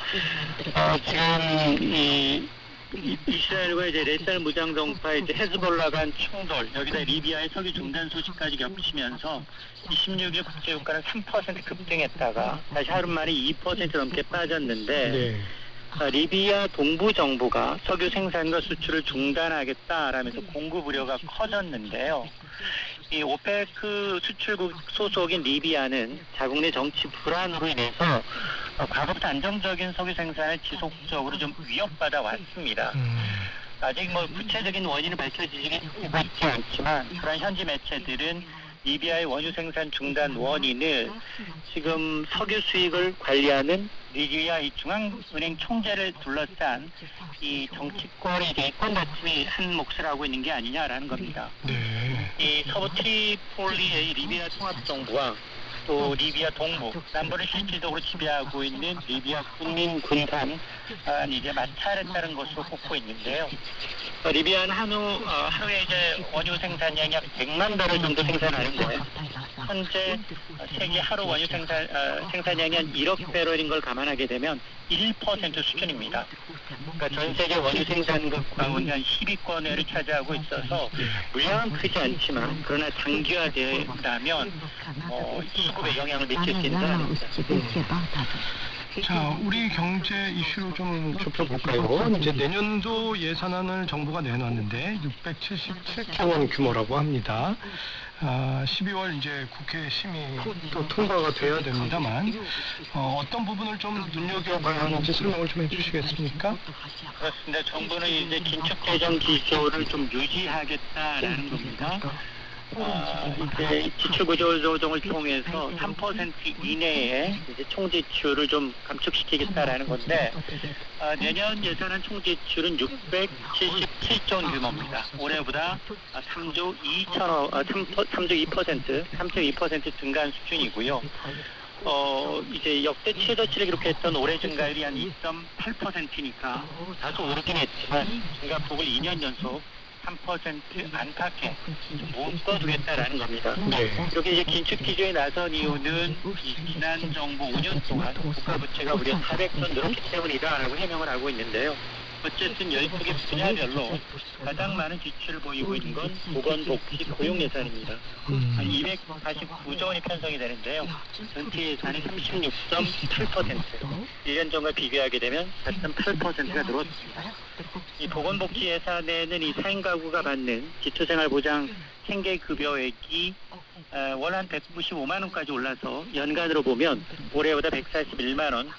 지금 이스라엘과 이제 레살 무장정파 이제 헤즈볼라 간 충돌, 여기다 리비아의 석유 중단 소식까지 겹치면서 26일 국제 유가는 3% 급등했다가 다시 하루 만에 2% 넘게 빠졌는데, 리비아 동부 정부가 석유 생산과 수출을 중단하겠다라면서 공급 우려가 커졌는데요. 이 오페크 수출국 소속인 리비아는 자국 내 정치 불안으로 인해서 과거부터 안정적인 석유 생산을 지속적으로 좀 위협받아 왔습니다. 아직 뭐 구체적인 원인은 밝혀지지 있지 않지만 그런 현지 매체들은 리비아의 원유 생산 중단 원인을 지금 석유 수익을 관리하는 리비아 이 중앙은행 총재를 둘러싼 이 정치권의 대권 다툼이 한 몫을 하고 있는 게 아니냐라는 겁니다. 네. 이 서부 트리폴리의 리비아 통합정부와 또 리비아 동부 남부를 실질적으로 지배하고 있는 리비아 군민군단 이제 마찰에 따른 것으로 꼽고 있는데요. 리비아는 하루에 이제 원유 생산량이 약 100만 배럴 정도 생산하는 거예요. 현재 세계 하루 원유 생산량이 한 1억 배럴인 걸 감안하게 되면 1% 수준입니다. 그러니까 전 세계 원유 생산국 가운데 한 10위권을 차지하고 있어서 물량은 크지 않지만 그러나 장기화된다면 수급에 영향을 미칠 수 있다는 겁니다. 자, 우리 경제 이슈로 좀 좁혀볼까요? 이제 내년도 예산안을 정부가 내놨는데 677조 원 규모라고 합니다. 12월 이제 국회 심의 또 통과가 돼야 됩니다만 어떤 부분을 좀 눈여겨봐야 하는지 설명을 좀 해주시겠습니까? 그렇습니다. 정부는 이제 긴축재정 기조를 좀 유지하겠다라는 겁니다. 이제 지출구조 조정을 통해서 3% 이내에 이제 총지출을 좀 감축시키겠다라는 건데 내년 예산안 총지출은 677조 원 규모입니다. 올해보다 3조 2% 증가한 수준이고요. 이제 역대 최저치를 기록했던 올해 증가율이 한 2.8%니까 다소 오르긴 했지만 증가폭을 2년 연속 3% 안팎에 묶어두겠다라는 겁니다. 네. 이렇게 이제 긴축 기조에 나선 이유는 지난 정부 5년 동안 국가 부채가 무려 400조 늘었기 때문이다라고 해명을 하고 있는데요. 어쨌든 12개 분야별로 가장 많은 지출을 보이고 있는 건 보건복지 고용 예산입니다. 한 249조 원이 편성이 되는데요. 전체 예산이 36.8%. 1년 전과 비교하게 되면 4.8%가 늘었습니다. 이 보건복지 예산에는 이 4인 가구가 받는 기초생활보장 생계급여액이 월 한 195만 원까지 올라서 연간으로 보면 올해보다 141만 원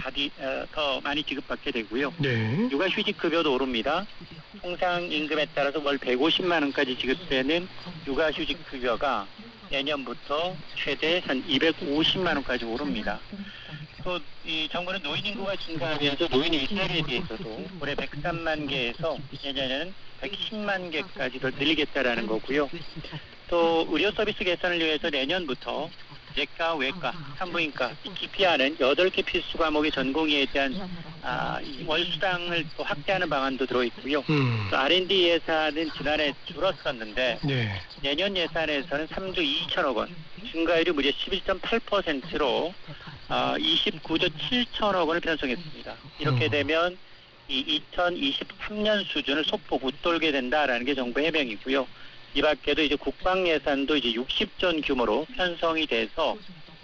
더 많이 지급받게 되고요. 네. 육아휴직급여도 오릅니다. 통상임금에 따라서 월 150만 원까지 지급되는 육아휴직급여가 내년부터 최대 한 250만 원까지 오릅니다. 또 이 정부는 노인 인구가 증가하면서 노인 일자리에 대해서도 올해 103만 개에서 내년에는 110만 개까지 더 늘리겠다라는 거고요. 또 의료 서비스 개선을 위해서 내년부터 내과, 외과, 산부인과, 기피하는 8개 필수 과목의 전공의에 대한 월 수당을 또 확대하는 방안도 들어있고요. 또 R&D 예산은 지난해 줄었었는데 네. 내년 예산에서는 3조 2천억 원, 증가율이 무려 11.8%로 29조 7천억 원을 편성했습니다. 이렇게 되면 이 2023년 수준을 소폭 웃돌게 된다라는 게 정부 해명이고요. 이 밖에도 이제 국방 예산도 이제 60조 원 규모로 편성이 돼서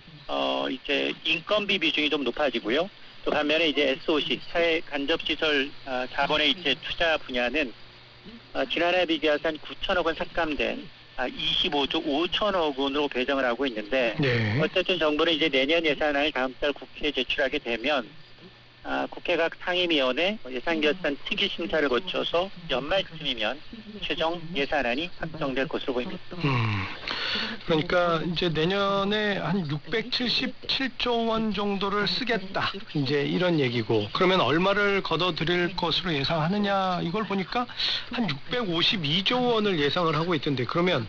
이제 인건비 비중이 좀 높아지고요. 또 반면에 이제 SOC 사회 간접 시설 자본의 이제 투자 분야는 지난해 비교해서 한 9천억 원 삭감된 25조 5천억 원으로 배정을 하고 있는데 네. 어쨌든 정부는 이제 내년 예산안을 다음 달 국회에 제출하게 되면 국회가 상임위원회 예산결산 특위심사를 거쳐서 연말쯤이면 최종 예산안이 확정될 것으로 보입니다. 그러니까 이제 내년에 한 677조 원 정도를 쓰겠다. 이제 이런 얘기고. 그러면 얼마를 걷어들일 것으로 예상하느냐. 이걸 보니까 한 652조 원을 예상을 하고 있던데. 그러면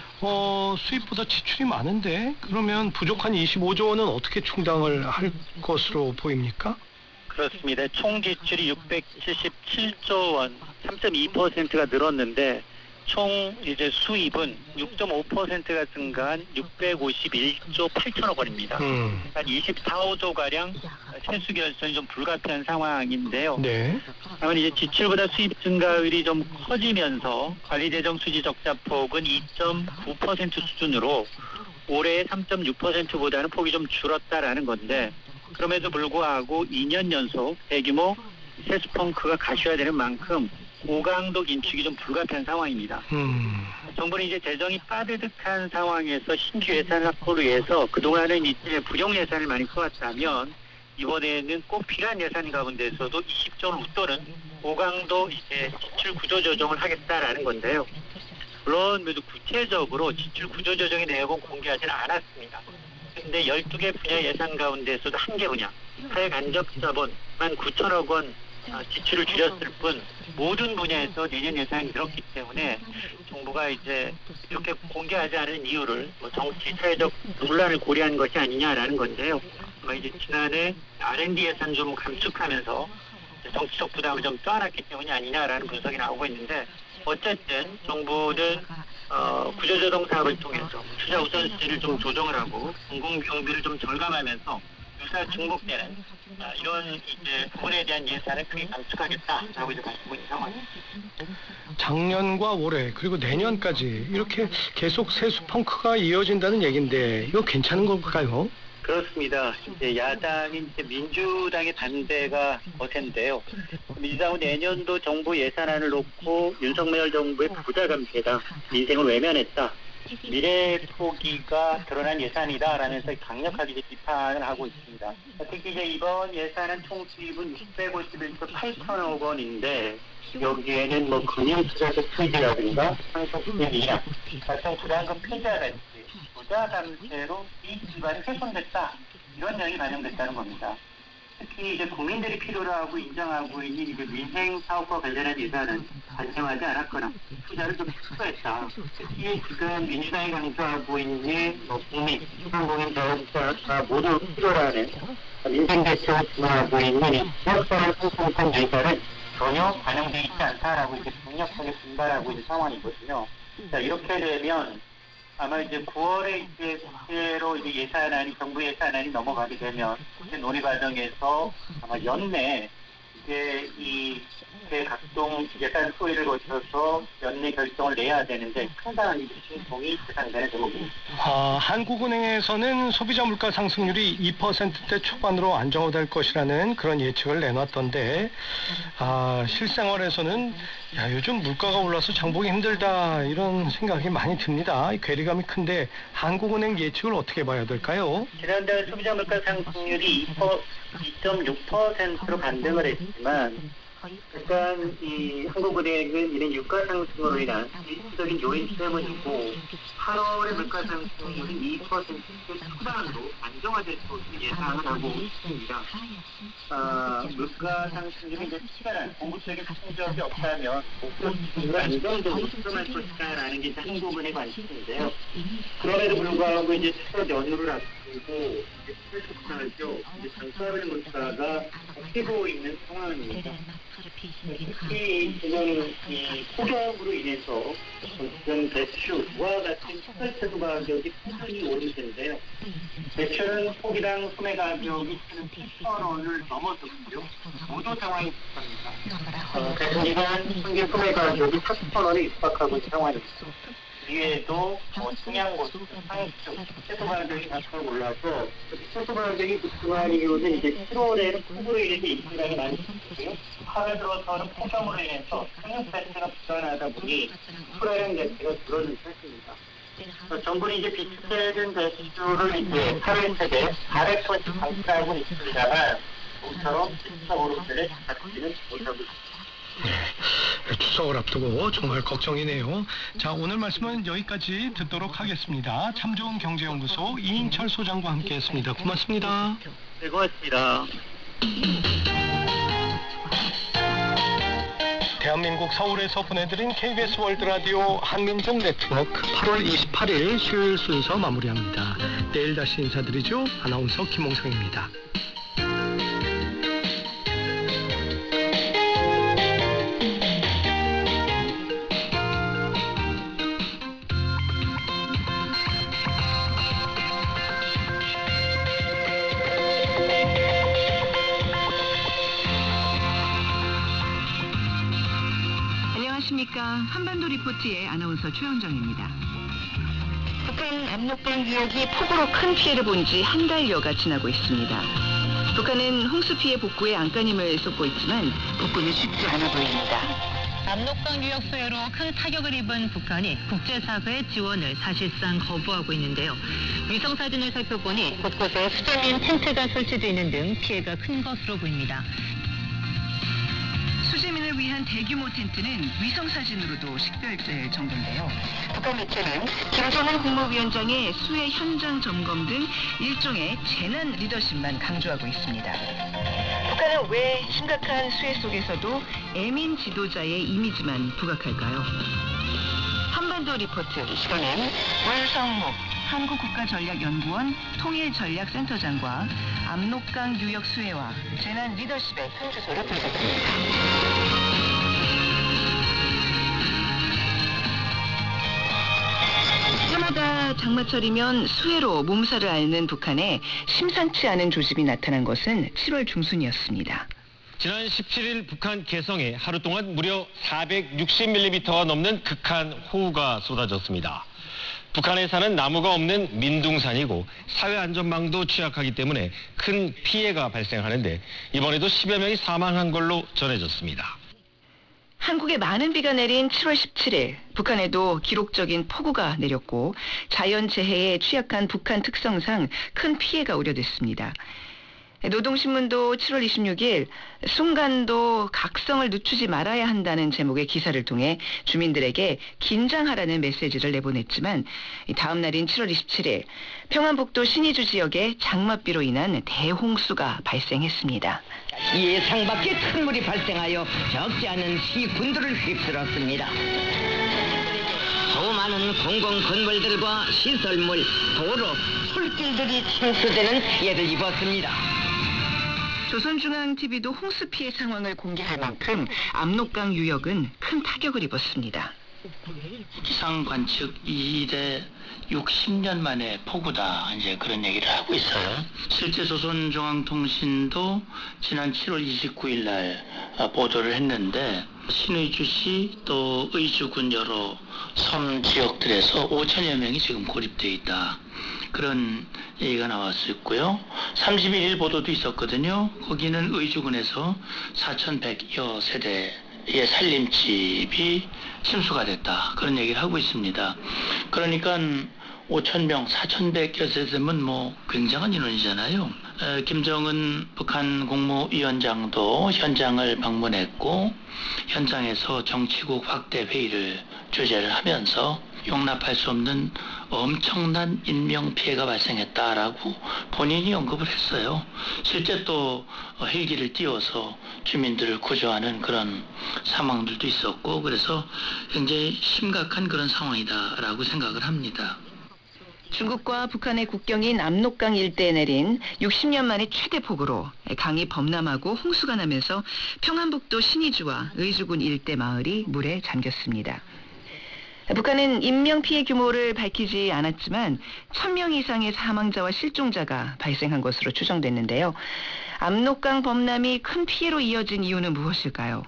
수입보다 지출이 많은데 그러면 부족한 25조 원은 어떻게 충당을 할 것으로 보입니까? 그렇습니다. 총 지출이 677조 원, 3.2%가 늘었는데 총 이제 수입은 6.5%가 증가한 651조 8천억 원입니다. 한 24조 가량 세수 결손이 좀 불가피한 상황인데요. 네. 다만 이제 지출보다 수입 증가율이 좀 커지면서 관리재정 수지 적자 폭은 2.9% 수준으로 올해 3.6%보다는 폭이 좀 줄었다라는 건데 그럼에도 불구하고 2년 연속 대규모 세수 펑크가 가셔야되는 만큼 고강도 긴축이 좀 불가피한 상황입니다. 정부는 이제 재정이 빠듯한 상황에서 신규 예산 확보를 위해서 그동안은 이제 부정 예산을 많이 써왔다면 이번에는 꼭 필요한 예산 가운데서도 20조 웃도는 고강도 이제 지출 구조 조정을 하겠다라는 건데요. 물론 구체적으로 지출 구조 조정의 내용은 공개하지는 않았습니다. 그런데 12개 분야 예산 가운데서도 1개 분야 사회 간접 자본 19,000억 원 지출을 줄였을 뿐 모든 분야에서 내년 예산이 늘었기 때문에 정부가 이제 이렇게 공개하지 않은 이유를 정치 사회적 논란을 고려한 것이 아니냐라는 건데요. 이제 지난해 R&D 예산 좀 감축하면서 정치적 부담을 좀 떠안았기 때문이 아니냐라는 분석이 나오고 있는데 어쨌든 정부는 구조조정 사업을 통해서 투자 우선순위를 좀 조정을 하고 공공경비를 좀 절감하면서 유사 중복되는 이런 이제 부분에 대한 예산을 크게 감축하겠다라고 이제 밝히고 있는 상황입니다. 작년과 올해 그리고 내년까지 이렇게 계속 세수 펑크가 이어진다는 얘긴데 이거 괜찮은 걸까요? 그렇습니다. 이제 야당인 이제 민주당의 반대가 거센데요. 민주당은 내년도 정부 예산안을 놓고 윤석열 정부의 부자 감세다, 민생을 외면했다, 미래 포기가 드러난 예산이다라면서 강력하게 이제 비판을 하고 있습니다. 특히 이제 이번 예산안 총 수입은 651조 8천억 원인데 여기에는 뭐 금융투자적 폐지라든가 상속세 이양, 가정부담금 폐지라든지 부자 감세로 이익 기반이 훼손됐다, 이런 내용이 반영됐다는 겁니다. 특히 이제 국민들이 필요로 하고 인정하고 있는 이제 민생 사업과 관련한 예산은 반영하지 않았거나 투자를 좀 축소했다. 특히 지금 민주당이 강조하고 있는 국민, 소상공인 자영업자 모두 필요로 하는 민생 대책을 주문하고 있는 지역사회 상품권 예산은 전혀 반영되어 있지 않다라고 이렇게 강력하게 분발하고 있는 상황이거든요. 자, 이렇게 되면 아마 이제 9월에 이제 국회로 이제 예산안이, 정부 예산안이 넘어가게 되면 국회 논의 과정에서 아마 연내 이제 이 각종 예산 소위를 거쳐서 연내 결정을 내야 되는데 상당한 진통이 예상되는 대목입니다. 한국은행에서는 소비자 물가 상승률이 2%대 초반으로 안정화될 것이라는 그런 예측을 내놨던데 실생활에서는 요즘 물가가 올라서 장보기 힘들다 이런 생각이 많이 듭니다. 괴리감이 큰데 한국은행 예측을 어떻게 봐야 될까요? 지난달 소비자 물가 상승률이 2.6%로 반등을 했지만 일단 이 한국은행은 이런 유가 상승으로 인한 일시적인 요인 때문이고 8월의 물가 상승률이 2%대 초반으로 안정화될 것으로 예상을 하고 있습니다. 물가 상승률이 이제 특별한 공급적인 충격이 없다면 목표 수준으로 안정적으로 수렴할 것이다라는 게 한국은행 관심인데요. 그럼에도 불구하고 이제 추석 연휴를 앞두고 출석하죠. 이제 장가를 물가가 꺾이고 있는 상황입니다. 특히 지금 이 폭염으로 인해서 지금 배추, 무와 같은 식물채소 가격이 꾸준히 오르는데요. 배추는 포기당 소매 가격이 7,000원을 넘어섰고요. 모두 상황이 비슷합니다. 배추는 평균 소매 가격이 4,000원에 육박하고 있는 상황입니다. 위에도 청양고추, 상추, 채소 가격이 각각 올라서 채소 가격이 급등한 이유는 이제 7월에는 폭우로 인해서 인플레가 많이 생겼고요. 8월 들어서는 폭염으로 인해서 상륙 자체가 불안하다 보니 수라량 자체가 줄어든 상태입니다. 정부는 이제 비슷한 배수를 이제 8월 세대 400톤씩 방출하고 있습니다만 모처럼 진짜 오름세를 잡지는 못하고 있습니다. 추석을 앞두고 정말 걱정이네요. 자, 오늘 말씀은 여기까지 듣도록 하겠습니다. 참 좋은 경제연구소 이인철 소장과 함께했습니다. 고맙습니다. 네, 고맙습니다. 대한민국 서울에서 보내드린 KBS 월드라디오 한민족 네트워크 8월 28일 수요일 순서 마무리합니다. 내일 다시 인사드리죠. 아나운서 김홍성입니다. 한반도 리포트의 아나운서 최현정입니다. 북한 압록강 지역이 폭우로 큰 피해를 본 지 한 달여가 지나고 있습니다. 북한은 홍수 피해 복구에 안간힘을 쏟고 있지만 복구는 쉽지 않아 보입니다. 압록강 유역 수해로 큰 타격을 입은 북한이 국제사회의 지원을 사실상 거부하고 있는데요. 위성사진을 살펴보니 곳곳에 수정인 텐트가 설치되어 있는 등 피해가 큰 것으로 보입니다. 수재민을 위한 대규모 텐트는 위성사진으로도 식별될 정도인데요. 북한 매체는 김정은 국무위원장의 수해 현장 점검 등 일종의 재난 리더십만 강조하고 있습니다. 북한은 왜 심각한 수해 속에서도 애민 지도자의 이미지만 부각할까요? 한반도 리포트, 이 시간엔 월성목 한국국가전략연구원 통일전략센터장과 압록강 유역 수해와 재난 리더십의 현주소를 분석합니다. 해마다 장마철이면 수해로 몸살을 앓는 북한에 심상치 않은 조짐이 나타난 것은 7월 중순이었습니다. 지난 17일 북한 개성에 하루 동안 무려 460mm가 넘는 극한 호우가 쏟아졌습니다. 북한에 사는 나무가 없는 민둥산이고 사회안전망도 취약하기 때문에 큰 피해가 발생하는데 이번에도 10여 명이 사망한 걸로 전해졌습니다. 한국에 많은 비가 내린 7월 17일 북한에도 기록적인 폭우가 내렸고 자연재해에 취약한 북한 특성상 큰 피해가 우려됐습니다. 노동신문도 7월 26일 순간도 각성을 늦추지 말아야 한다는 제목의 기사를 통해 주민들에게 긴장하라는 메시지를 내보냈지만 다음 날인 7월 27일 평안북도 신의주 지역에 장맛비로 인한 대홍수가 발생했습니다. 예상 밖의 큰 물이 발생하여 적지 않은 시군들을 휩쓸었습니다. 수많은 공공 건물들과 시설물, 도로, 술길들이 침수되는 예를 입었습니다. 조선중앙TV도 홍수 피해 상황을 공개할 만큼 압록강 유역은 큰 타격을 입었습니다. 기상 관측 이래 60년 만에 폭우다 이제 그런 얘기를 하고 있어요. 실제 조선중앙통신도 지난 7월 29일 날 보도를 했는데 신의주시 또 의주군 여러 섬 지역들에서 5천여 명이 지금 고립되어 있다. 그런 얘기가 나왔었고요. 31일 보도도 있었거든요. 거기는 의주군에서 4,100여 세대의 살림집이 침수가 됐다. 그런 얘기를 하고 있습니다. 그러니까 5,000명, 4,100여 세대면 뭐 굉장한 인원이잖아요. 김정은 북한 국무위원장도 현장을 방문했고 현장에서 정치국 확대 회의를 주재를 하면서 용납할 수 없는 엄청난 인명피해가 발생했다라고 본인이 언급을 했어요. 실제 또 헬기를 띄워서 주민들을 구조하는 그런 상황들도 있었고 그래서 굉장히 심각한 그런 상황이다라고 생각을 합니다. 중국과 북한의 국경인 압록강 일대에 내린 60년 만의 최대 폭우로 강이 범람하고 홍수가 나면서 평안북도 신의주와 의주군 일대 마을이 물에 잠겼습니다. 북한은 인명피해 규모를 밝히지 않았지만 1,000명 이상의 사망자와 실종자가 발생한 것으로 추정됐는데요. 압록강 범람이 큰 피해로 이어진 이유는 무엇일까요?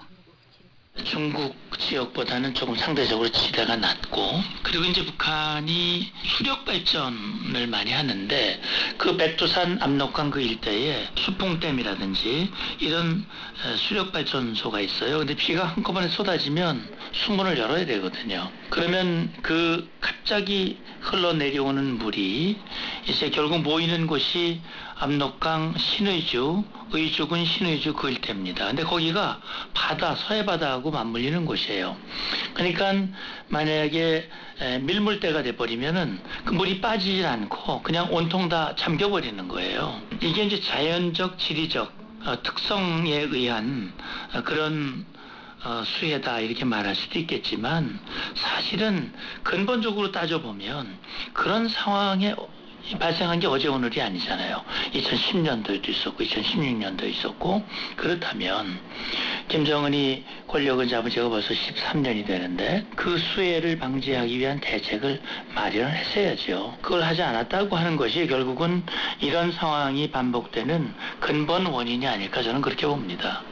중국 지역보다는 조금 상대적으로 지대가 낮고 그리고 이제 북한이 수력 발전을 많이 하는데 그 백두산 압록강 그 일대에 수풍댐이라든지 이런 수력 발전소가 있어요. 근데 비가 한꺼번에 쏟아지면 수문을 열어야 되거든요. 그러면 그 갑자기 흘러내려오는 물이 이제 결국 모이는 곳이 압록강 신의주, 의주군 신의주 그 일대입니다. 근데 거기가 바다, 서해바다하고 맞물리는 곳이에요. 그러니까 만약에 밀물대가 돼버리면은 그 물이 빠지질 않고 그냥 온통 다 잠겨버리는 거예요. 이게 이제 자연적, 지리적 특성에 의한 그런 수해다 이렇게 말할 수도 있겠지만 사실은 근본적으로 따져보면 그런 상황에 발생한 게 어제 오늘이 아니잖아요. 2010년도에도 있었고 2016년도에 있었고 그렇다면 김정은이 권력을 잡은 지가 벌써 13년이 되는데 그 수해를 방지하기 위한 대책을 마련을 했어야죠. 그걸 하지 않았다고 하는 것이 결국은 이런 상황이 반복되는 근본 원인이 아닐까 저는 그렇게 봅니다.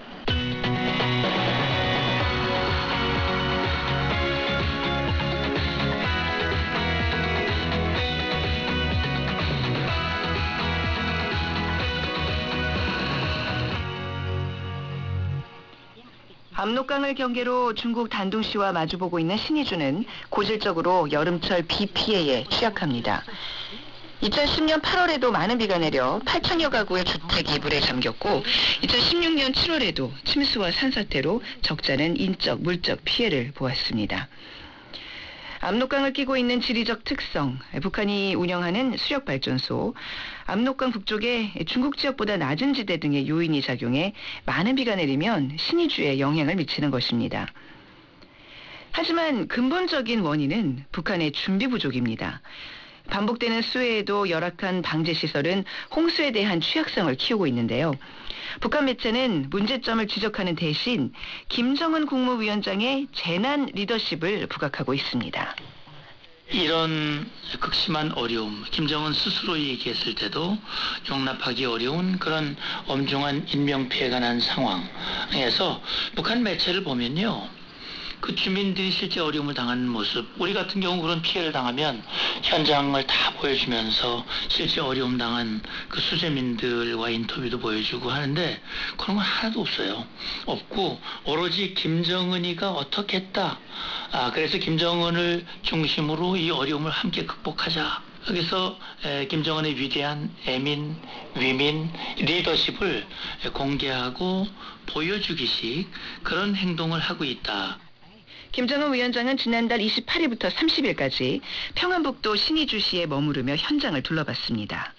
압록강을 경계로 중국 단둥시와 마주보고 있는 신의주는 고질적으로 여름철 비 피해에 취약합니다. 2010년 8월에도 많은 비가 내려 8천여 가구의 주택이 물에 잠겼고 2016년 7월에도 침수와 산사태로 적잖은 인적, 물적 피해를 보았습니다. 압록강을 끼고 있는 지리적 특성, 북한이 운영하는 수력발전소, 압록강 북쪽에 중국 지역보다 낮은 지대 등의 요인이 작용해 많은 비가 내리면 신의주에 영향을 미치는 것입니다. 하지만 근본적인 원인은 북한의 준비 부족입니다. 반복되는 수해에도 열악한 방제시설은 홍수에 대한 취약성을 키우고 있는데요. 북한 매체는 문제점을 지적하는 대신 김정은 국무위원장의 재난 리더십을 부각하고 있습니다. 이런 극심한 어려움, 김정은 스스로 얘기했을 때도 용납하기 어려운 그런 엄중한 인명피해가 난 상황에서 북한 매체를 보면요. 그 주민들이 실제 어려움을 당하는 모습, 우리 같은 경우 그런 피해를 당하면 현장을 다 보여주면서 실제 어려움 당한 그 수재민들과 인터뷰도 보여주고 하는데 그런 건 하나도 없어요. 없고 오로지 김정은이가 어떻게 했다. 그래서 김정은을 중심으로 이 어려움을 함께 극복하자. 여기서 김정은의 위대한 애민, 위민, 리더십을 공개하고 보여주기식 그런 행동을 하고 있다. 김정은 위원장은 지난달 28일부터 30일까지 평안북도 신의주시에 머무르며 현장을 둘러봤습니다.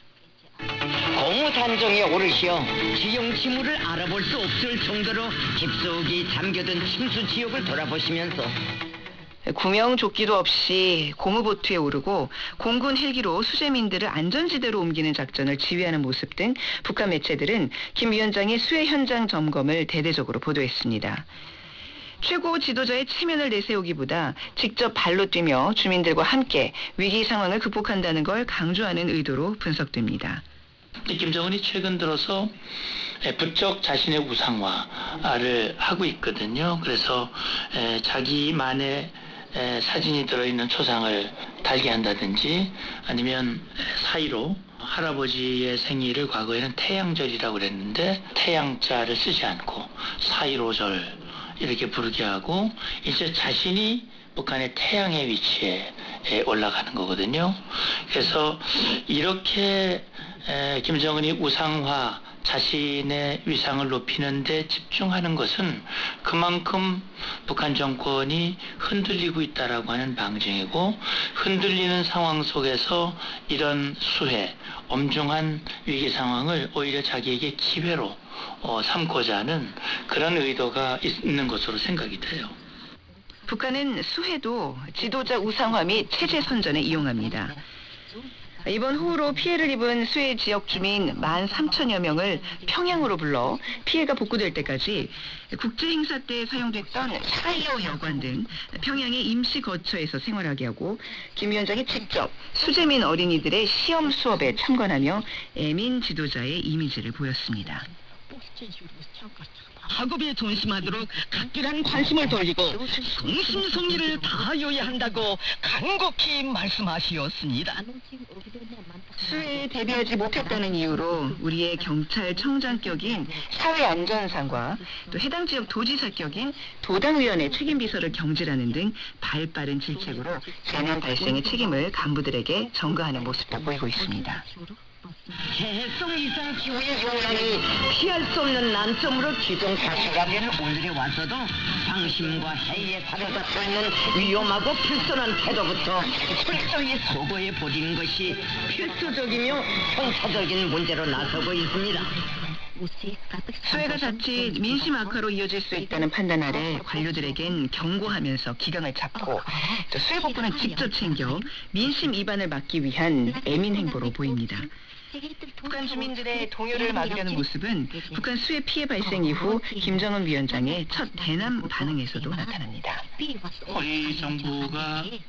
고무단정에 오르시어 지형 지물을 알아볼 수 없을 정도로 깊숙이 잠겨든 침수 지역을 돌아보시면서 구명조끼도 없이 고무보트에 오르고 공군 헬기로 수재민들을 안전지대로 옮기는 작전을 지휘하는 모습 등 북한 매체들은 김 위원장의 수해 현장 점검을 대대적으로 보도했습니다. 최고 지도자의 체면을 내세우기보다 직접 발로 뛰며 주민들과 함께 위기 상황을 극복한다는 걸 강조하는 의도로 분석됩니다. 김정은이 최근 들어서 부쩍 자신의 우상화를 하고 있거든요. 그래서 자기만의 사진이 들어있는 초상을 달게 한다든지 아니면 사이로 할아버지의 생일을 과거에는 태양절이라고 그랬는데 태양자를 쓰지 않고 사이로절 이렇게 부르게 하고 이제 자신이 북한의 태양의 위치에 올라가는 거거든요. 그래서 이렇게 김정은이 우상화 자신의 위상을 높이는 데 집중하는 것은 그만큼 북한 정권이 흔들리고 있다라고 하는 방증이고 흔들리는 상황 속에서 이런 수해, 엄중한 위기 상황을 오히려 자기에게 기회로 삼고자 하는 그런 의도가 있는 것으로 생각이 돼요. 북한은 수해도 지도자 우상화 및 체제 선전에 이용합니다. 이번 호우로 피해를 입은 수해 지역 주민 13,000여 명을 평양으로 불러 피해가 복구될 때까지 국제 행사 때 사용됐던 샤이어 여관 등 평양의 임시 거처에서 생활하게 하고 김 위원장이 직접 수재민 어린이들의 시험 수업에 참관하며 애민 지도자의 이미지를 보였습니다. 학업에 전심하도록 각별한 관심을 돌리고 성심성의를 다하여야 한다고 간곡히 말씀하시었습니다. 수해에 대비하지 못했다는 이유로 우리의 경찰청장격인 사회안전상과 또 해당 지역 도지사격인 도당위원회 책임비서를 경질하는 등 발빠른 질책으로 재난 발생의 책임을 간부들에게 전가하는 모습도 보이고 있습니다. 해성 이상 기후의 영향이 피할 수 없는 난점으로 기동사실하면 오늘에 와서도 방심과 해이에 사로잡혀 있는 위험하고 불손한 태도부터 철저히 소거해 버리는 것이 필수적이며 선차적인 문제로 나서고 있습니다. 수해가 자칫 민심 악화로 이어질 수 있다는 판단 아래 관료들에겐 경고하면서 기강을 잡고 또 수해 복구는 직접 챙겨 민심 이반을 막기 위한 애민 행보로 보입니다. 북한 주민들의 동요를 막으려는 모습은 북한 수해 피해 발생 이후 김정은 위원장의 첫 대남 반응에서도 나타납니다. 우리 정부가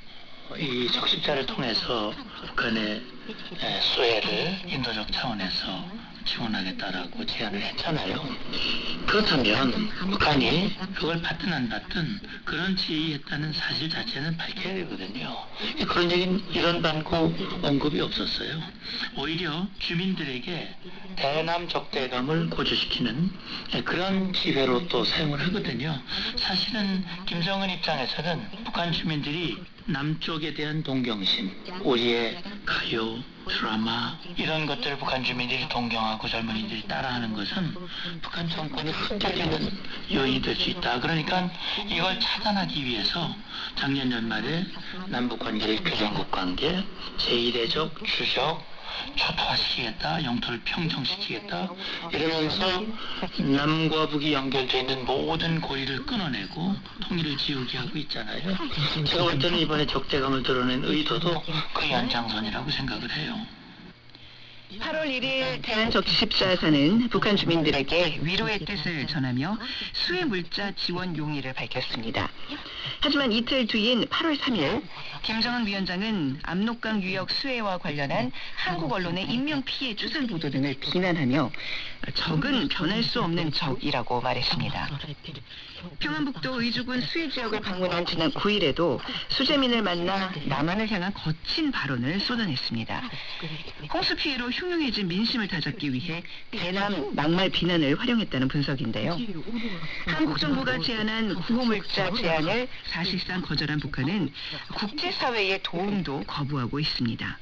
이 적십자를 통해서 북한의 수혜를 인도적 차원에서 지원하겠다라고 제안을 했잖아요. 그렇다면 북한이 그걸 받든 안 받든 그런 지휘했다는 사실 자체는 밝혀야 되거든요. 그런 얘기는 이런 반고 언급이 없었어요. 오히려 주민들에게 대남 적대감을 고조시키는 그런 기회로 또 사용을 하거든요. 사실은 김정은 입장에서는 북한 주민들이 남쪽에 대한 동경심, 우리의 가요, 드라마 이런 것들을 북한 주민들이 동경하고 젊은이들이 따라하는 것은 북한 정권이 흔들리는 요인이 될 수 있다. 그러니까 이걸 차단하기 위해서 작년 연말에 남북관계, 교정국관계, 제1회적 추적 초토화시키겠다, 영토를 평정시키겠다 이러면서 남과 북이 연결되어 있는 모든 고리를 끊어내고 통일을 지우게 하고 있잖아요. 제가 볼 때는 이번에 적대감을 드러낸 의도도 그 연장선이라고 생각을 해요. 8월 1일 대한적십자사는 북한 주민들에게 위로의 뜻을 전하며 수해 물자 지원 용의를 밝혔습니다. 하지만 이틀 뒤인 8월 3일 김정은 위원장은 압록강 유역 수해와 관련한 한국 언론의 인명피해 주술 보도 등을 비난하며 적은 변할 수 없는 적이라고 말했습니다. 평안북도 의주군 수해 지역을 방문한 지난 9일에도 수재민을 만나 남한을 향한 거친 발언을 쏟아냈습니다. 홍수 피해로 흉흉해진 민심을 다잡기 위해 대남 막말 비난을 활용했다는 분석인데요. 한국 정부가 제안한 구호물자 제안을 사실상 거절한 북한은 국제사회의 도움도 거부하고 있습니다.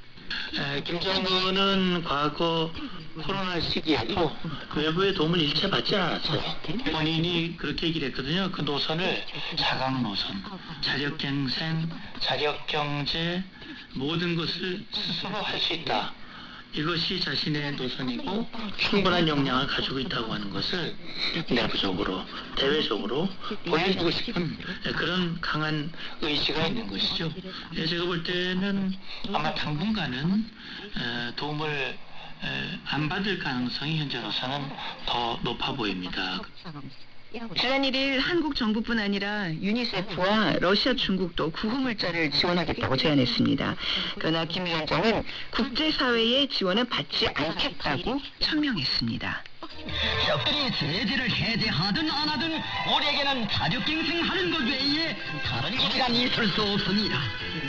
김정은은 과거 코로나 시기에도 외부의 도움을 일체 받지 않았어요. 본인이 그렇게 얘기를 했거든요. 그 노선을 사강 노선, 자력갱생, 자력경제 모든 것을 스스로 할 수 있다. 이것이 자신의 노선이고 충분한 역량을 가지고 있다고 하는 것을 내부적으로, 대외적으로 보여주고 싶은 그런 강한 의지가 있는 것이죠. 제가 볼 때는 아마 당분간은 도움을 안 받을 가능성이 현재로서는 더 높아 보입니다. 지난 1일 한국 정부뿐 아니라 유니세프와 러시아, 중국도 구호물자를 지원하겠다고 제안했습니다. 그러나 김 위원장은 국제사회의 지원은 받지 않겠다고 천명했습니다. 적들이 세제를 해제하든 안 하든 우리에게는 자력갱생하는 것 외에 다른 길이 있을 수 없습니다.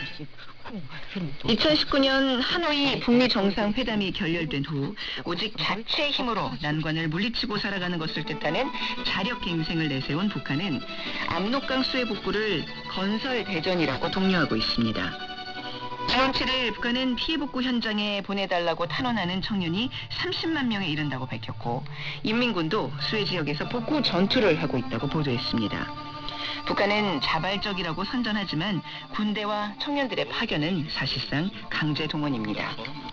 2019년 하노이 북미 정상회담이 결렬된 후 오직 자체 힘으로 난관을 물리치고 살아가는 것을 뜻하는 자력갱생을 내세운 북한은 압록강 수해 복구를 건설 대전이라고 독려하고 있습니다. 지난 7일 북한은 피해 복구 현장에 보내달라고 탄원하는 청년이 30만 명에 이른다고 밝혔고 인민군도 수해 지역에서 복구 전투를 하고 있다고 보도했습니다. 북한은 자발적이라고 선전하지만 군대와 청년들의 파견은 사실상 강제 동원입니다.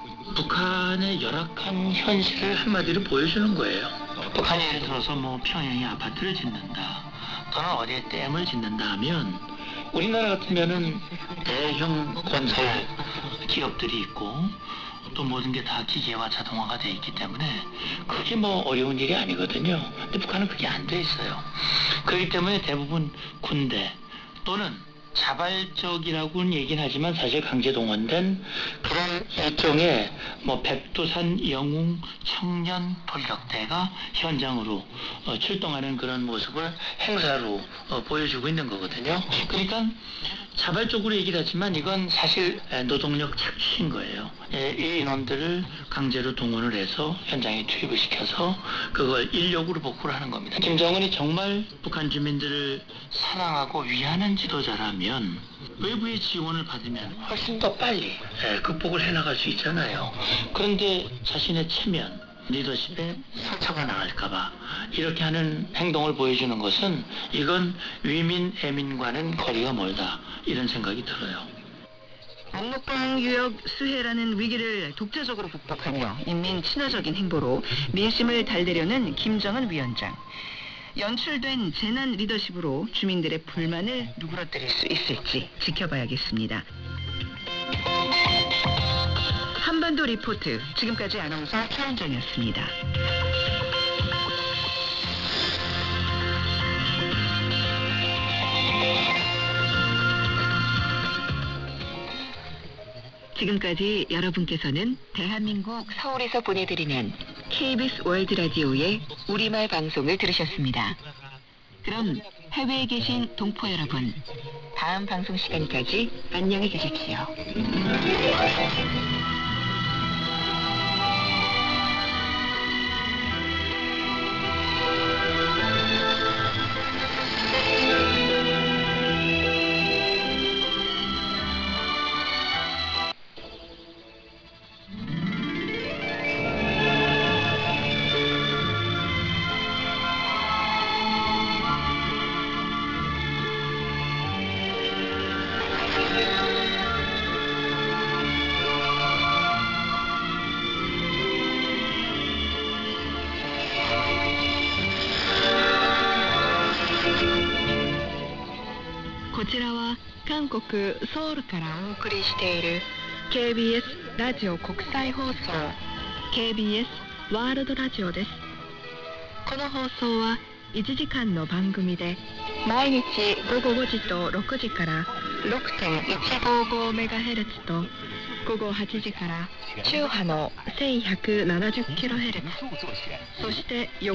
북한의 열악한 현실을 한마디로 보여주는 거예요. 북한이 예를 들어서 뭐 평양에 아파트를 짓는다 또는 어디에 댐을 짓는다 하면 우리나라 같으면은 대형 건설 기업들이 있고 또 모든 게 다 기계화 자동화가 돼 있기 때문에 그게 뭐 어려운 일이 아니거든요. 근데 북한은 그게 안 돼 있어요. 그렇기 때문에 대부분 군대 또는 자발적이라고는 얘기는 하지만 사실 강제 동원된 그런 일종의 뭐 백두산 영웅 청년 돌격대가 현장으로 출동하는 그런 모습을 행사로 보여주고 있는 거거든요. 그러니까 자발적으로 얘기를 하지만 이건 사실 노동력 착취인 거예요. 이 인원들을 강제로 동원을 해서 현장에 투입을 시켜서 그걸 인력으로 복구를 하는 겁니다. 김정은이 정말 북한 주민들을 사랑하고 위하는 지도자라면 외부의 지원을 받으면 훨씬 더 빨리 극복을 해나갈 수 있잖아요. 그런데 자신의 체면, 리더십에 상처가 나갈까봐 이렇게 하는 행동을 보여주는 것은 이건 위민, 애민과는 거리가 멀다 이런 생각이 들어요. 압록강 유역 수해라는 위기를 독자적으로 극복하며 인민 친화적인 행보로 민심을 달래려는 김정은 위원장. 연출된 재난 리더십으로 주민들의 불만을 누그러뜨릴 수 있을지 지켜봐야겠습니다. 한반도 리포트, 지금까지 아나운서 최현정이었습니다. 지금까지 여러분께서는 대한민국 서울에서 보내드리는 KBS 월드 라디오의 우리말 방송을 들으셨습니다. 그럼 해외에 계신 동포 여러분, 다음 방송 시간까지 안녕히 계십시오. 한국 서울からお送りしている KBS ラジオ国際放送 KBS ワールドラジオです。この放送は1時間の番組で毎日午後5時と6時から 6.155MHz と午後8時から中波の 1170kHz そして